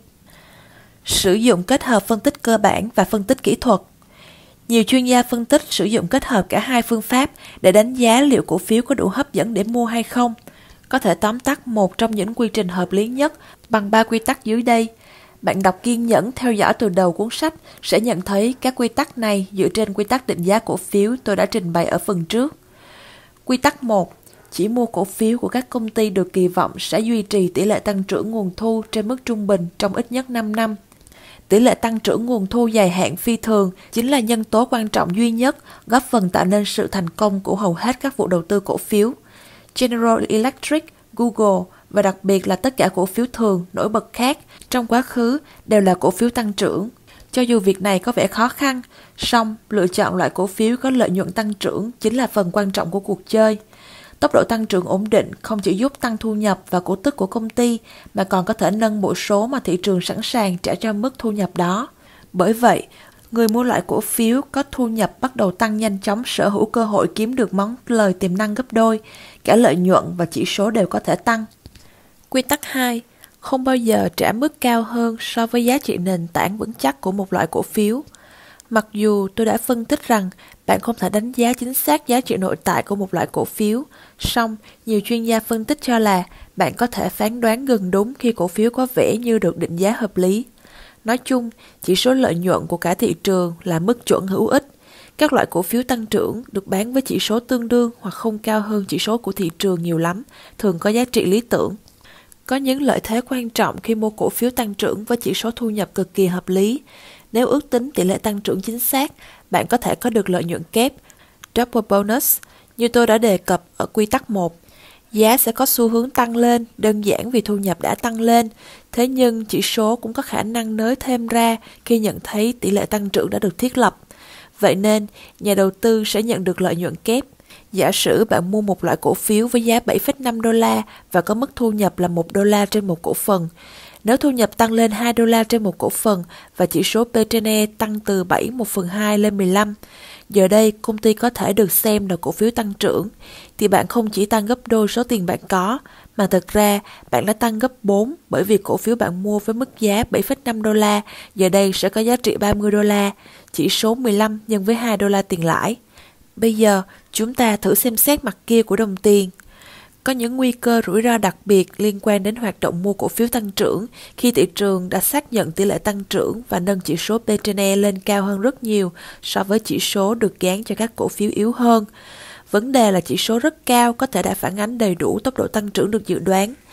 Sử dụng kết hợp phân tích cơ bản và phân tích kỹ thuật. Nhiều chuyên gia phân tích sử dụng kết hợp cả hai phương pháp để đánh giá liệu cổ phiếu có đủ hấp dẫn để mua hay không. Có thể tóm tắt một trong những quy trình hợp lý nhất bằng ba quy tắc dưới đây. Bạn đọc kiên nhẫn theo dõi từ đầu cuốn sách sẽ nhận thấy các quy tắc này dựa trên quy tắc định giá cổ phiếu tôi đã trình bày ở phần trước. Quy tắc một. Chỉ mua cổ phiếu của các công ty được kỳ vọng sẽ duy trì tỷ lệ tăng trưởng nguồn thu trên mức trung bình trong ít nhất năm năm. Tỷ lệ tăng trưởng nguồn thu dài hạn phi thường chính là nhân tố quan trọng duy nhất góp phần tạo nên sự thành công của hầu hết các vụ đầu tư cổ phiếu. General Electric, Google và đặc biệt là tất cả cổ phiếu thường nổi bật khác trong quá khứ đều là cổ phiếu tăng trưởng. Cho dù việc này có vẻ khó khăn, song lựa chọn loại cổ phiếu có lợi nhuận tăng trưởng chính là phần quan trọng của cuộc chơi. Tốc độ tăng trưởng ổn định không chỉ giúp tăng thu nhập và cổ tức của công ty mà còn có thể nâng bộ số mà thị trường sẵn sàng trả cho mức thu nhập đó. Bởi vậy, người mua loại cổ phiếu có thu nhập bắt đầu tăng nhanh chóng sở hữu cơ hội kiếm được món lời tiềm năng gấp đôi, cả lợi nhuận và chỉ số đều có thể tăng. Quy tắc hai. Không bao giờ trả mức cao hơn so với giá trị nền tảng vững chắc của một loại cổ phiếu. Mặc dù tôi đã phân tích rằng bạn không thể đánh giá chính xác giá trị nội tại của một loại cổ phiếu, song nhiều chuyên gia phân tích cho là bạn có thể phán đoán gần đúng khi cổ phiếu có vẻ như được định giá hợp lý. Nói chung, chỉ số lợi nhuận của cả thị trường là mức chuẩn hữu ích. Các loại cổ phiếu tăng trưởng được bán với chỉ số tương đương hoặc không cao hơn chỉ số của thị trường nhiều lắm, thường có giá trị lý tưởng. Có những lợi thế quan trọng khi mua cổ phiếu tăng trưởng với chỉ số thu nhập cực kỳ hợp lý. Nếu ước tính tỷ lệ tăng trưởng chính xác, bạn có thể có được lợi nhuận kép, double bonus, như tôi đã đề cập ở quy tắc một. Giá sẽ có xu hướng tăng lên, đơn giản vì thu nhập đã tăng lên. Thế nhưng chỉ số cũng có khả năng nới thêm ra khi nhận thấy tỷ lệ tăng trưởng đã được thiết lập. Vậy nên, nhà đầu tư sẽ nhận được lợi nhuận kép. Giả sử bạn mua một loại cổ phiếu với giá bảy phẩy năm đô la và có mức thu nhập là một đô la trên một cổ phần. Nếu thu nhập tăng lên hai đô la trên một cổ phần và chỉ số P trên E tăng từ bảy một phần hai lên mười lăm, giờ đây công ty có thể được xem là cổ phiếu tăng trưởng, thì bạn không chỉ tăng gấp đôi số tiền bạn có, mà thực ra bạn đã tăng gấp bốn bởi vì cổ phiếu bạn mua với mức giá bảy phẩy năm đô la giờ đây sẽ có giá trị ba mươi đô la, chỉ số mười lăm nhân với hai đô la tiền lãi. Bây giờ, chúng ta thử xem xét mặt kia của đồng tiền. Có những nguy cơ rủi ro đặc biệt liên quan đến hoạt động mua cổ phiếu tăng trưởng khi thị trường đã xác nhận tỷ lệ tăng trưởng và nâng chỉ số P trên E lên cao hơn rất nhiều so với chỉ số được gán cho các cổ phiếu yếu hơn. Vấn đề là chỉ số rất cao có thể đã phản ánh đầy đủ tốc độ tăng trưởng được dự đoán.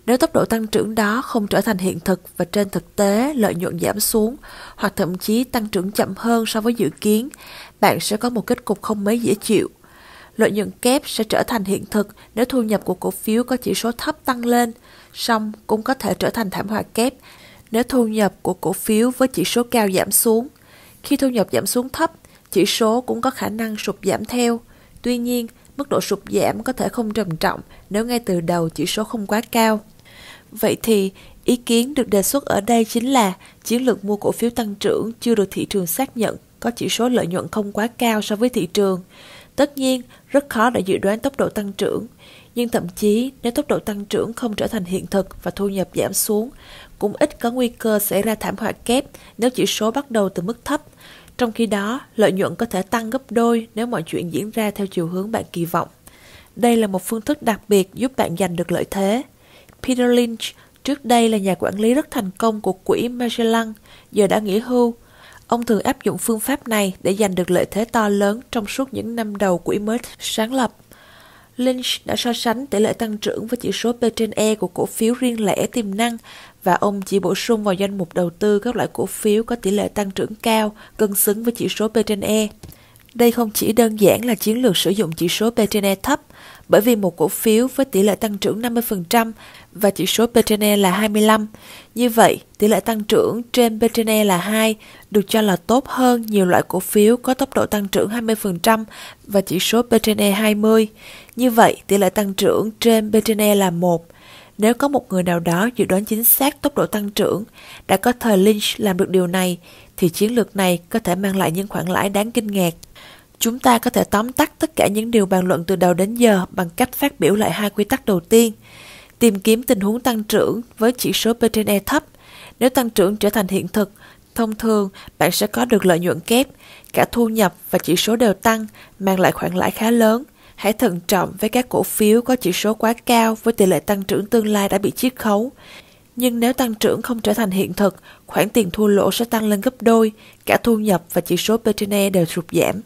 Nếu tốc độ tăng trưởng đó không trở thành hiện thực và trên thực tế lợi nhuận giảm xuống hoặc thậm chí tăng trưởng chậm hơn so với dự kiến, bạn sẽ có một kết cục không mấy dễ chịu. Lợi nhuận kép sẽ trở thành hiện thực nếu thu nhập của cổ phiếu có chỉ số thấp tăng lên, song cũng có thể trở thành thảm họa kép nếu thu nhập của cổ phiếu với chỉ số cao giảm xuống. Khi thu nhập giảm xuống thấp, chỉ số cũng có khả năng sụt giảm theo. Tuy nhiên, mức độ sụt giảm có thể không trầm trọng nếu ngay từ đầu chỉ số không quá cao. Vậy thì, ý kiến được đề xuất ở đây chính là chiến lược mua cổ phiếu tăng trưởng chưa được thị trường xác nhận có chỉ số lợi nhuận không quá cao so với thị trường. Tất nhiên, rất khó để dự đoán tốc độ tăng trưởng, nhưng thậm chí nếu tốc độ tăng trưởng không trở thành hiện thực và thu nhập giảm xuống, cũng ít có nguy cơ xảy ra thảm họa kép nếu chỉ số bắt đầu từ mức thấp. Trong khi đó, lợi nhuận có thể tăng gấp đôi nếu mọi chuyện diễn ra theo chiều hướng bạn kỳ vọng. Đây là một phương thức đặc biệt giúp bạn giành được lợi thế. Peter Lynch trước đây là nhà quản lý rất thành công của quỹ Magellan, giờ đã nghỉ hưu. Ông thường áp dụng phương pháp này để giành được lợi thế to lớn trong suốt những năm đầu quỹ mới sáng lập. Lynch đã so sánh tỷ lệ tăng trưởng với chỉ số P trên E của cổ phiếu riêng lẻ tiềm năng và ông chỉ bổ sung vào danh mục đầu tư các loại cổ phiếu có tỷ lệ tăng trưởng cao, cân xứng với chỉ số P trên E. Đây không chỉ đơn giản là chiến lược sử dụng chỉ số P trên E thấp, bởi vì một cổ phiếu với tỷ lệ tăng trưởng năm mươi phần trăm và chỉ số P trên E là hai mươi lăm. Như vậy, tỷ lệ tăng trưởng trên P trên E là hai, được cho là tốt hơn nhiều loại cổ phiếu có tốc độ tăng trưởng hai mươi phần trăm và chỉ số P trên E hai mươi. Như vậy, tỷ lệ tăng trưởng trên P trên E là một. Nếu có một người nào đó dự đoán chính xác tốc độ tăng trưởng, đã có thời Lynch làm được điều này, thì chiến lược này có thể mang lại những khoản lãi đáng kinh ngạc. Chúng ta có thể tóm tắt tất cả những điều bàn luận từ đầu đến giờ bằng cách phát biểu lại hai quy tắc đầu tiên. Tìm kiếm tình huống tăng trưởng với chỉ số P trên E thấp. Nếu tăng trưởng trở thành hiện thực, thông thường bạn sẽ có được lợi nhuận kép, cả thu nhập và chỉ số đều tăng, mang lại khoản lãi khá lớn. Hãy thận trọng với các cổ phiếu có chỉ số quá cao với tỷ lệ tăng trưởng tương lai đã bị chiết khấu. Nhưng nếu tăng trưởng không trở thành hiện thực, khoản tiền thua lỗ sẽ tăng lên gấp đôi, cả thu nhập và chỉ số P trên E đều sụt giảm.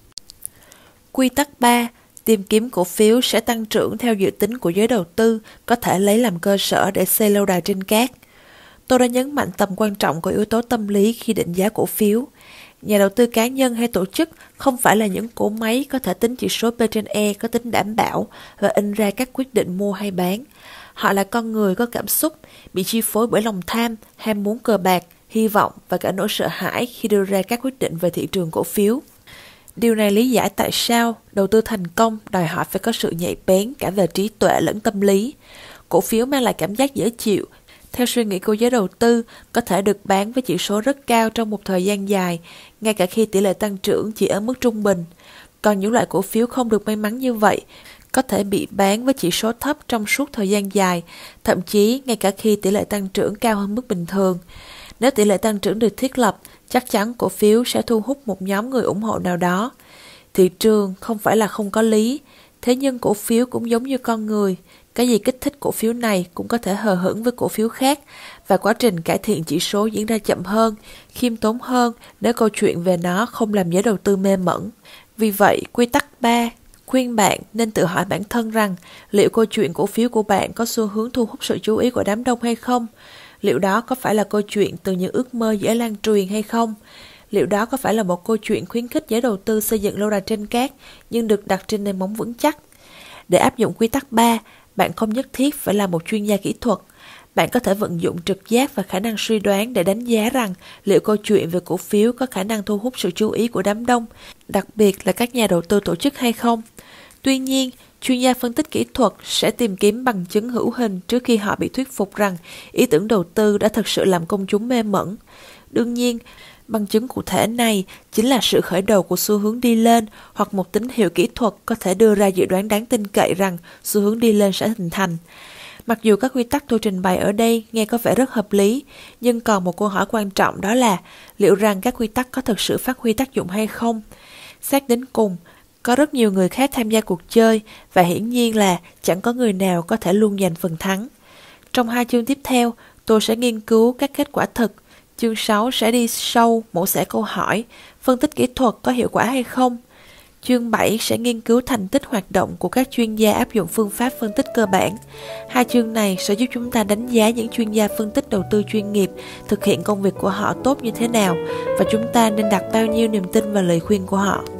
Quy tắc ba. Tìm kiếm cổ phiếu sẽ tăng trưởng theo dự tính của giới đầu tư, có thể lấy làm cơ sở để xây lâu đài trên cát. Tôi đã nhấn mạnh tầm quan trọng của yếu tố tâm lý khi định giá cổ phiếu. Nhà đầu tư cá nhân hay tổ chức không phải là những cỗ máy có thể tính chỉ số P trên E có tính đảm bảo và in ra các quyết định mua hay bán. Họ là con người có cảm xúc, bị chi phối bởi lòng tham, ham muốn cờ bạc, hy vọng và cả nỗi sợ hãi khi đưa ra các quyết định về thị trường cổ phiếu. Điều này lý giải tại sao đầu tư thành công đòi hỏi phải có sự nhạy bén cả về trí tuệ lẫn tâm lý. Cổ phiếu mang lại cảm giác dễ chịu, theo suy nghĩ của giới đầu tư, có thể được bán với chỉ số rất cao trong một thời gian dài, ngay cả khi tỷ lệ tăng trưởng chỉ ở mức trung bình. Còn những loại cổ phiếu không được may mắn như vậy, có thể bị bán với chỉ số thấp trong suốt thời gian dài, thậm chí ngay cả khi tỷ lệ tăng trưởng cao hơn mức bình thường. Nếu tỷ lệ tăng trưởng được thiết lập, chắc chắn cổ phiếu sẽ thu hút một nhóm người ủng hộ nào đó. Thị trường không phải là không có lý, thế nhưng cổ phiếu cũng giống như con người. Cái gì kích thích cổ phiếu này cũng có thể hờ hững với cổ phiếu khác, và quá trình cải thiện chỉ số diễn ra chậm hơn, khiêm tốn hơn nếu câu chuyện về nó không làm giới đầu tư mê mẩn. Vì vậy, quy tắc ba khuyên bạn nên tự hỏi bản thân rằng liệu câu chuyện cổ phiếu của bạn có xu hướng thu hút sự chú ý của đám đông hay không? Liệu đó có phải là câu chuyện từ những ước mơ dễ lan truyền hay không? Liệu đó có phải là một câu chuyện khuyến khích giới đầu tư xây dựng lâu đài trên cát nhưng được đặt trên nền móng vững chắc? Để áp dụng quy tắc ba, bạn không nhất thiết phải là một chuyên gia kỹ thuật. Bạn có thể vận dụng trực giác và khả năng suy đoán để đánh giá rằng liệu câu chuyện về cổ phiếu có khả năng thu hút sự chú ý của đám đông, đặc biệt là các nhà đầu tư tổ chức hay không. Tuy nhiên, chuyên gia phân tích kỹ thuật sẽ tìm kiếm bằng chứng hữu hình trước khi họ bị thuyết phục rằng ý tưởng đầu tư đã thực sự làm công chúng mê mẩn. Đương nhiên, bằng chứng cụ thể này chính là sự khởi đầu của xu hướng đi lên hoặc một tín hiệu kỹ thuật có thể đưa ra dự đoán đáng tin cậy rằng xu hướng đi lên sẽ hình thành. Mặc dù các quy tắc tôi trình bày ở đây nghe có vẻ rất hợp lý, nhưng còn một câu hỏi quan trọng, đó là liệu rằng các quy tắc có thực sự phát huy tác dụng hay không? Xét đến cùng, có rất nhiều người khác tham gia cuộc chơi và hiển nhiên là chẳng có người nào có thể luôn giành phần thắng. Trong hai chương tiếp theo, tôi sẽ nghiên cứu các kết quả thực. Chương sáu sẽ đi sâu mổ xẻ câu hỏi, phân tích kỹ thuật có hiệu quả hay không. Chương bảy sẽ nghiên cứu thành tích hoạt động của các chuyên gia áp dụng phương pháp phân tích cơ bản. Hai chương này sẽ giúp chúng ta đánh giá những chuyên gia phân tích đầu tư chuyên nghiệp thực hiện công việc của họ tốt như thế nào và chúng ta nên đặt bao nhiêu niềm tin vào lời khuyên của họ.